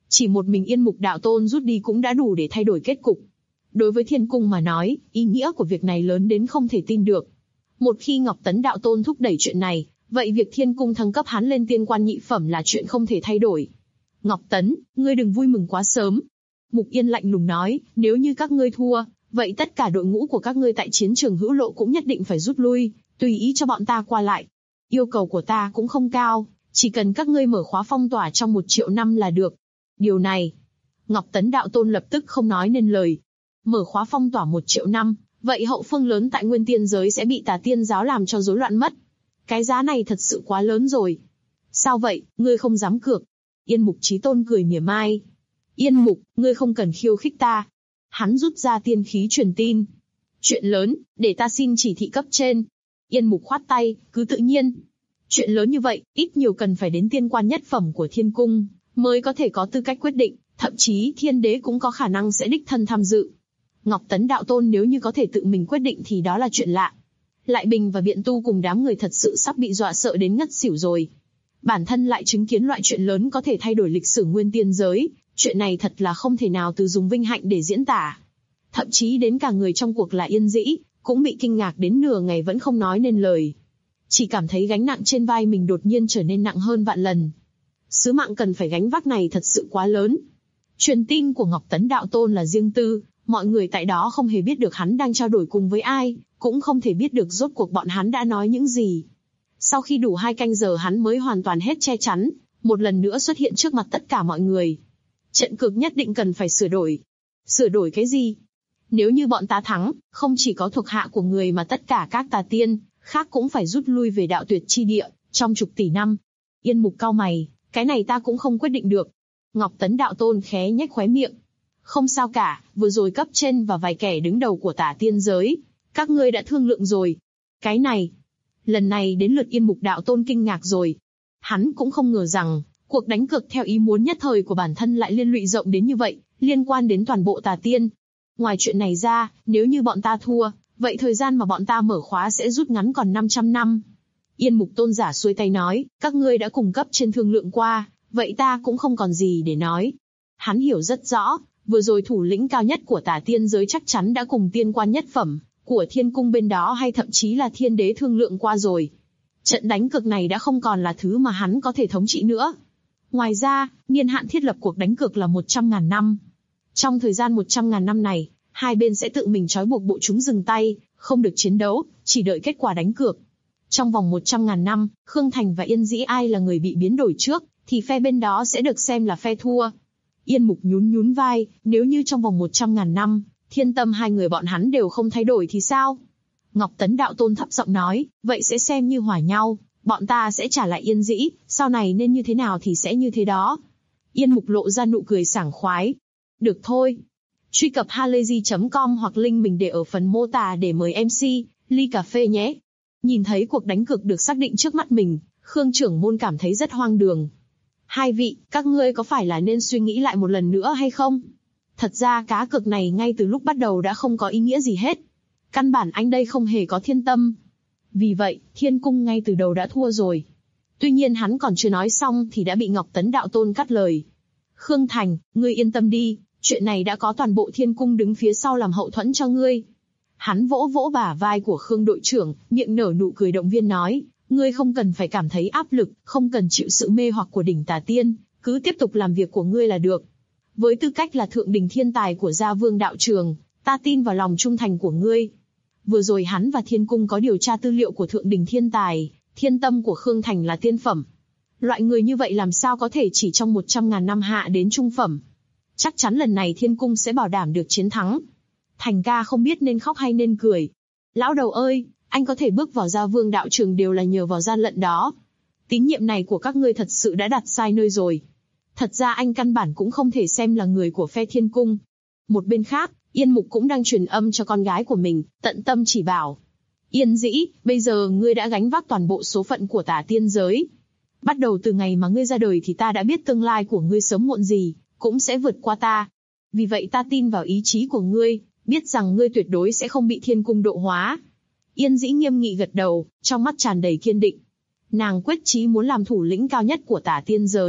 Chỉ một mình Yên Mục đạo tôn rút đi cũng đã đủ để thay đổi kết cục. Đối với Thiên Cung mà nói, ý nghĩa của việc này lớn đến không thể tin được. Một khi Ngọc Tấn đạo tôn thúc đẩy chuyện này, vậy việc Thiên Cung thăng cấp hắn lên tiên quan nhị phẩm là chuyện không thể thay đổi. Ngọc Tấn, ngươi đừng vui mừng quá sớm. Mục Yên lạnh lùng nói, nếu như các ngươi thua, vậy tất cả đội ngũ của các ngươi tại chiến trường hữu lộ cũng nhất định phải rút lui, tùy ý cho bọn ta qua lại. Yêu cầu của ta cũng không cao, chỉ cần các ngươi mở khóa phong tỏa trong 1 triệu năm là được. Điều này, Ngọc Tấn đạo tôn lập tức không nói nên lời. Mở khóa phong tỏa 1 triệu năm, vậy hậu phương lớn tại Nguyên Tiên giới sẽ bị Tà Tiên giáo làm cho rối loạn mất. Cái giá này thật sự quá lớn rồi. Sao vậy, ngươi không dám cược? Yên Mục Chí Tôn cười mỉa mai. Yên Mục, ngươi không cần khiêu khích ta. Hắn rút ra tiên khí truyền tin. Chuyện lớn, để ta xin chỉ thị cấp trên. Yên Mục khoát tay, cứ tự nhiên. Chuyện lớn như vậy, ít nhiều cần phải đến tiên quan nhất phẩm của Thiên Cung, mới có thể có tư cách quyết định, thậm chí Thiên Đế cũng có khả năng sẽ đích thân tham dự. Ngọc Tấn đạo tôn nếu như có thể tự mình quyết định thì đó là chuyện lạ. Lại Bình và Biện Tu cùng đám người thật sự sắp bị dọa sợ đến ngất xỉu rồi. Bản thân lại chứng kiến loại chuyện lớn có thể thay đổi lịch sử Nguyên Tiên giới, chuyện này thật là không thể nào từ dùng vinh hạnh để diễn tả. Thậm chí đến cả người trong cuộc là Yên Dĩ, cũng bị kinh ngạc đến nửa ngày vẫn không nói nên lời. Chỉ cảm thấy gánh nặng trên vai mình đột nhiên trở nên nặng hơn vạn lần. Sứ mạng cần phải gánh vác này thật sự quá lớn. Truyền tin của Ngọc Tấn đạo tôn là riêng tư, mọi người tại đó không hề biết được hắn đang trao đổi cùng với ai, cũng không thể biết được rốt cuộc bọn hắn đã nói những gì. Sau khi đủ 2 canh giờ hắn mới hoàn toàn hết che chắn, một lần nữa xuất hiện trước mặt tất cả mọi người. Trận cược nhất định cần phải sửa đổi. Sửa đổi cái gì? Nếu như bọn ta thắng, không chỉ có thuộc hạ của người mà tất cả các tà tiên khác cũng phải rút lui về đạo tuyệt chi địa, trong chục tỷ năm. Yên Mục cau mày, cái này ta cũng không quyết định được. Ngọc Tấn đạo tôn khẽ nhếch khóe miệng. Không sao cả, vừa rồi cấp trên và vài kẻ đứng đầu của Tà Tiên giới, các ngươi đã thương lượng rồi. Cái này, lần này đến lượt Yên Mục đạo tôn kinh ngạc rồi. Hắn cũng không ngờ rằng, cuộc đánh cược theo ý muốn nhất thời của bản thân lại liên lụy rộng đến như vậy, liên quan đến toàn bộ Tà Tiên. Ngoài chuyện này ra, nếu như bọn ta thua, vậy thời gian mà bọn ta mở khóa sẽ rút ngắn còn 500 năm. Yên Mục tôn giả xuôi tay nói, các ngươi đã cùng cấp trên thương lượng qua, vậy ta cũng không còn gì để nói. Hắn hiểu rất rõ, vừa rồi thủ lĩnh cao nhất của Tà Tiên giới chắc chắn đã cùng tiên quan nhất phẩm của Thiên Cung bên đó hay thậm chí là Thiên Đế thương lượng qua rồi. Trận đánh cược này đã không còn là thứ mà hắn có thể thống trị nữa. Ngoài ra, niên hạn thiết lập cuộc đánh cược là 100.000 năm. Trong thời gian 100.000 năm này, hai bên sẽ tự mình trói buộc bộ chúng dừng tay, không được chiến đấu, chỉ đợi kết quả đánh cược. Trong vòng 100.000 năm, Khương Thành và Yên Dĩ ai là người bị biến đổi trước, thì phe bên đó sẽ được xem là phe thua. Yên Mục nhún vai, nếu như trong vòng 100.000 năm, thiên tâm hai người bọn hắn đều không thay đổi thì sao? Ngọc Tấn đạo tôn thấp giọng nói, vậy sẽ xem như hòa nhau, bọn ta sẽ trả lại Yên Dĩ, sau này nên như thế nào thì sẽ như thế đó. Yên Mục lộ ra nụ cười sảng khoái. Được thôi. Truy cập halayzi.com hoặc link mình để ở phần mô tả để mời MC, ly cà phê nhé. Nhìn thấy cuộc đánh cược được xác định trước mắt mình, Khương trưởng môn cảm thấy rất hoang đường. Hai vị, các ngươi có phải là nên suy nghĩ lại một lần nữa hay không? Thật ra cá cược này ngay từ lúc bắt đầu đã không có ý nghĩa gì hết. Căn bản anh đây không hề có thiên tâm. Vì vậy, Thiên Cung ngay từ đầu đã thua rồi. Tuy nhiên hắn còn chưa nói xong thì đã bị Ngọc Tấn đạo tôn cắt lời. Khương Thành, ngươi yên tâm đi, chuyện này đã có toàn bộ Thiên Cung đứng phía sau làm hậu thuẫn cho ngươi. Hắn vỗ vỗ bả vai của Khương đội trưởng, miệng nở nụ cười động viên nói, ngươi không cần phải cảm thấy áp lực, không cần chịu sự mê hoặc của đỉnh Tà Tiên, cứ tiếp tục làm việc của ngươi là được. Với tư cách là thượng đỉnh thiên tài của Gia Vương đạo trường, ta tin vào lòng trung thành của ngươi. Vừa rồi hắn và Thiên Cung có điều tra tư liệu của thượng đỉnh thiên tài, thiên tâm của Khương Thành là tiên phẩm. Loại người như vậy làm sao có thể chỉ trong 100.000 năm hạ đến trung phẩm. Chắc chắn lần này Thiên Cung sẽ bảo đảm được chiến thắng. Thành ca không biết nên khóc hay nên cười. Lão đầu ơi, anh có thể bước vào Gia Vương đạo trường đều là nhờ vào gian lận đó. Tín nhiệm này của các ngươi thật sự đã đặt sai nơi rồi. Thật ra anh căn bản cũng không thể xem là người của phe Thiên Cung. Một bên khác, Yên Mục cũng đang truyền âm cho con gái của mình, tận tâm chỉ bảo. Yên Dĩ, bây giờ ngươi đã gánh vác toàn bộ số phận của Tà Tiên giới. Bắt đầu từ ngày mà ngươi ra đời thì ta đã biết tương lai của ngươi sớm muộn gì cũng sẽ vượt qua ta. Vì vậy ta tin vào ý chí của ngươi, biết rằng ngươi tuyệt đối sẽ không bị Thiên Cung độ hóa. Yên Dĩ nghiêm nghị gật đầu, trong mắt tràn đầy kiên định. Nàng quyết chí muốn làm thủ lĩnh cao nhất của Tà Tiên giới,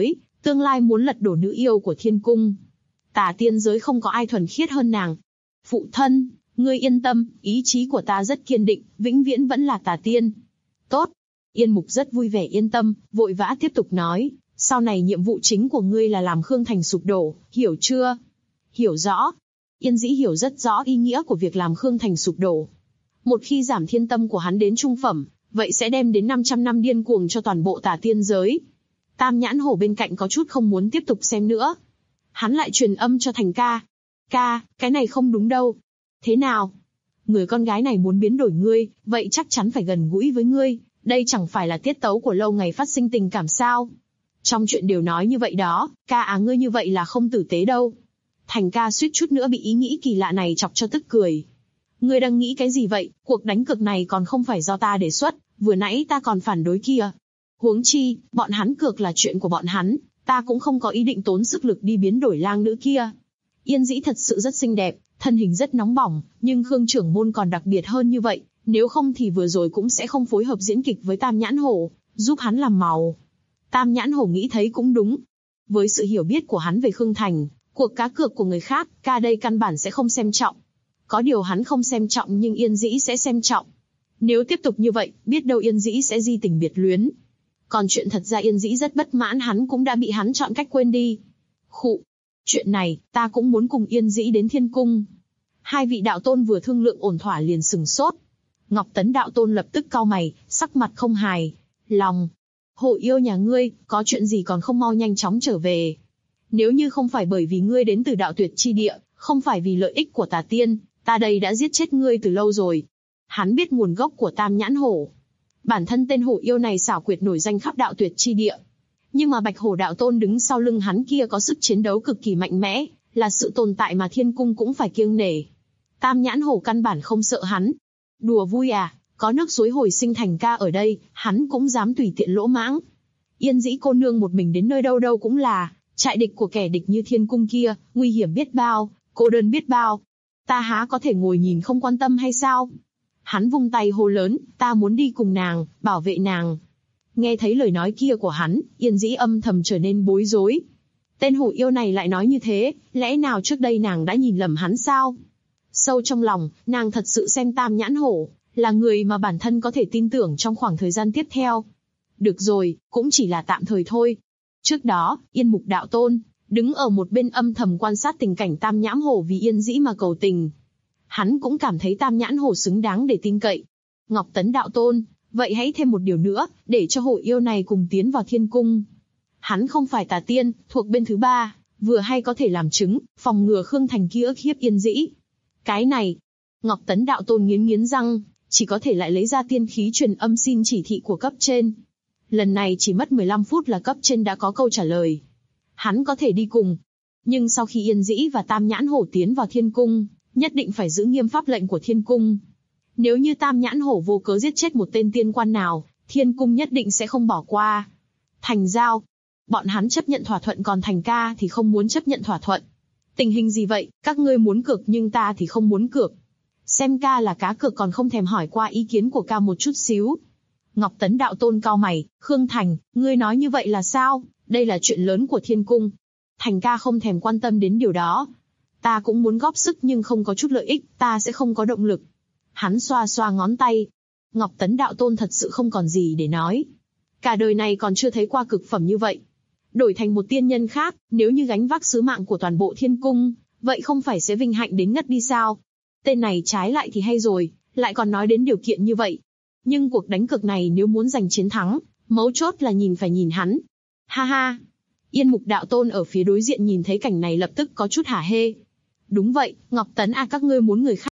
tương lai muốn lật đổ nữ yêu của thiên cung. Tà tiên giới không có ai thuần khiết hơn nàng. Phụ thân, ngươi yên tâm, ý chí của ta rất kiên định, vĩnh viễn vẫn là tà tiên. Tốt. Yên Mục rất vui vẻ yên tâm, vội vã tiếp tục nói, sau này nhiệm vụ chính của ngươi là làm Khương Thành sụp đổ, hiểu chưa? Hiểu rõ. Yên Dĩ hiểu rất rõ ý nghĩa của việc làm Khương Thành sụp đổ. Một khi giảm thiên tâm của hắn đến trung phẩm, vậy sẽ đem đến 500 năm điên cuồng cho toàn bộ tà tiên giới. Tam Nhãn Hổ bên cạnh có chút không muốn tiếp tục xem nữa. Hắn lại truyền âm cho Thành ca. Ca, cái này không đúng đâu. Thế nào? Người con gái này muốn biến đổi ngươi, vậy chắc chắn phải gần gũi với ngươi. Đây chẳng phải là tiết tấu của lâu ngày phát sinh tình cảm sao? Trong chuyện đều nói như vậy đó, ca à ngươi như vậy là không tử tế đâu. Thành ca suýt chút nữa bị ý nghĩ kỳ lạ này chọc cho tức cười. Ngươi đang nghĩ cái gì vậy, cuộc đánh cược này còn không phải do ta đề xuất, vừa nãy ta còn phản đối kia. Huống chi, bọn hắn cược là chuyện của bọn hắn, ta cũng không có ý định tốn sức lực đi biến đổi lang nữ kia. Yên Dĩ thật sự rất xinh đẹp, thân hình rất nóng bỏng, nhưng Khương trưởng môn còn đặc biệt hơn như vậy, nếu không thì vừa rồi cũng sẽ không phối hợp diễn kịch với Tam Nhãn Hổ, giúp hắn làm màu. Tam Nhãn Hổ nghĩ thấy cũng đúng. Với sự hiểu biết của hắn về Khương Thành, cuộc cá cược của người khác, ca đây căn bản sẽ không xem trọng. Có điều hắn không xem trọng nhưng Yên Dĩ sẽ xem trọng. Nếu tiếp tục như vậy, biết đâu Yên Dĩ sẽ di tình biệt luyến. Còn chuyện thật ra Yên Dĩ rất bất mãn hắn cũng đã bị hắn chọn cách quên đi. Khụ. Chuyện này, ta cũng muốn cùng Yên Dĩ đến thiên cung. Hai vị đạo tôn vừa thương lượng ổn thỏa liền sừng sốt. Ngọc Tấn đạo tôn lập tức cau mày, sắc mặt không hài lòng. Hộ yêu nhà ngươi, có chuyện gì còn không mau nhanh chóng trở về. Nếu như không phải bởi vì ngươi đến từ đạo tuyệt chi địa, không phải vì lợi ích của tà tiên, ta đây đã giết chết ngươi từ lâu rồi. Hắn biết nguồn gốc của Tam Nhãn Hổ. Bản thân tên hổ yêu này xảo quyệt nổi danh khắp đạo tuyệt chi địa. Nhưng mà Bạch Hổ đạo tôn đứng sau lưng hắn kia có sức chiến đấu cực kỳ mạnh mẽ, là sự tồn tại mà thiên cung cũng phải kiêng nể. Tam Nhãn Hổ căn bản không sợ hắn. Đùa vui à, có nước suối hồi sinh Thành ca ở đây, hắn cũng dám tùy tiện lỗ mãng. Yên Dĩ cô nương một mình đến nơi đâu đâu cũng là trại địch của kẻ địch như thiên cung kia, nguy hiểm biết bao, cô đơn biết bao. Ta há có thể ngồi nhìn không quan tâm hay sao? Hắn vung tay hô lớn, ta muốn đi cùng nàng, bảo vệ nàng. Nghe thấy lời nói kia của hắn, Yên Dĩ âm thầm trở nên bối rối. Tên hổ yêu này lại nói như thế, lẽ nào trước đây nàng đã nhìn lầm hắn sao? Sâu trong lòng, nàng thật sự xem Tam Nhãn Hổ là người mà bản thân có thể tin tưởng trong khoảng thời gian tiếp theo. Được rồi, cũng chỉ là tạm thời thôi. Trước đó, Yên Mục đạo tôn đứng ở một bên âm thầm quan sát tình cảnh Tam Nhãn Hổ vì Yên Dĩ mà cầu tình. Hắn cũng cảm thấy Tam Nhãn Hổ xứng đáng để tin cậy. Ngọc Tấn đạo tôn, vậy hãy thêm một điều nữa, để cho hổ yêu này cùng tiến vào thiên cung. Hắn không phải tà tiên, thuộc bên thứ ba, vừa hay có thể làm chứng, phòng ngừa Khương Thành kia ức hiếp Yên Dĩ. Cái này, Ngọc Tấn đạo tôn nghiến nghiến răng, chỉ có thể lại lấy ra tiên khí truyền âm xin chỉ thị của cấp trên. Lần này chỉ mất 15 phút là cấp trên đã có câu trả lời. Hắn có thể đi cùng. Nhưng sau khi Yên Dĩ và Tam Nhãn Hổ tiến vào thiên cung, nhất định phải giữ nghiêm pháp lệnh của thiên cung. Nếu như Tam Nhãn Hổ vô cớ giết chết một tên tiên quan nào, thiên cung nhất định sẽ không bỏ qua. Thành giao. Bọn hắn chấp nhận thỏa thuận còn Thành ca thì không muốn chấp nhận thỏa thuận. Tình hình gì vậy, các ngươi muốn cược nhưng ta thì không muốn cược. Xem ca là cá cược còn không thèm hỏi qua ý kiến của ca một chút xíu. Ngọc Tấn đạo tôn cau mày, Khương Thành, ngươi nói như vậy là sao? Đây là chuyện lớn của thiên cung. Thành ca không thèm quan tâm đến điều đó. Ta cũng muốn góp sức nhưng không có chút lợi ích, ta sẽ không có động lực. Hắn xoa xoa ngón tay. Ngọc Tấn đạo tôn thật sự không còn gì để nói. Cả đời này còn chưa thấy qua cực phẩm như vậy. Đổi thành một tiên nhân khác, nếu như gánh vác sứ mạng của toàn bộ thiên cung, vậy không phải sẽ vinh hạnh đến ngất đi sao? Tên này trái lại thì hay rồi, lại còn nói đến điều kiện như vậy. Nhưng cuộc đánh cược này nếu muốn giành chiến thắng, mấu chốt là phải nhìn hắn. Ha ha! Yên Mục đạo tôn ở phía đối diện nhìn thấy cảnh này lập tức có chút hả hê. Đúng vậy, Ngọc Tấn à, các ngươi muốn người khác.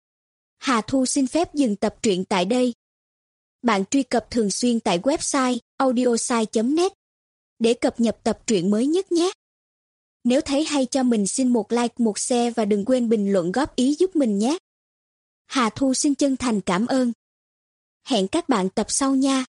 Hà Thu xin phép dừng tập truyện tại đây. Bạn truy cập thường xuyên tại website audiosai.net để cập nhật tập truyện mới nhất nhé. Nếu thấy hay cho mình xin một like, một share và đừng quên bình luận góp ý giúp mình nhé. Hà Thu xin chân thành cảm ơn. Hẹn các bạn tập sau nha.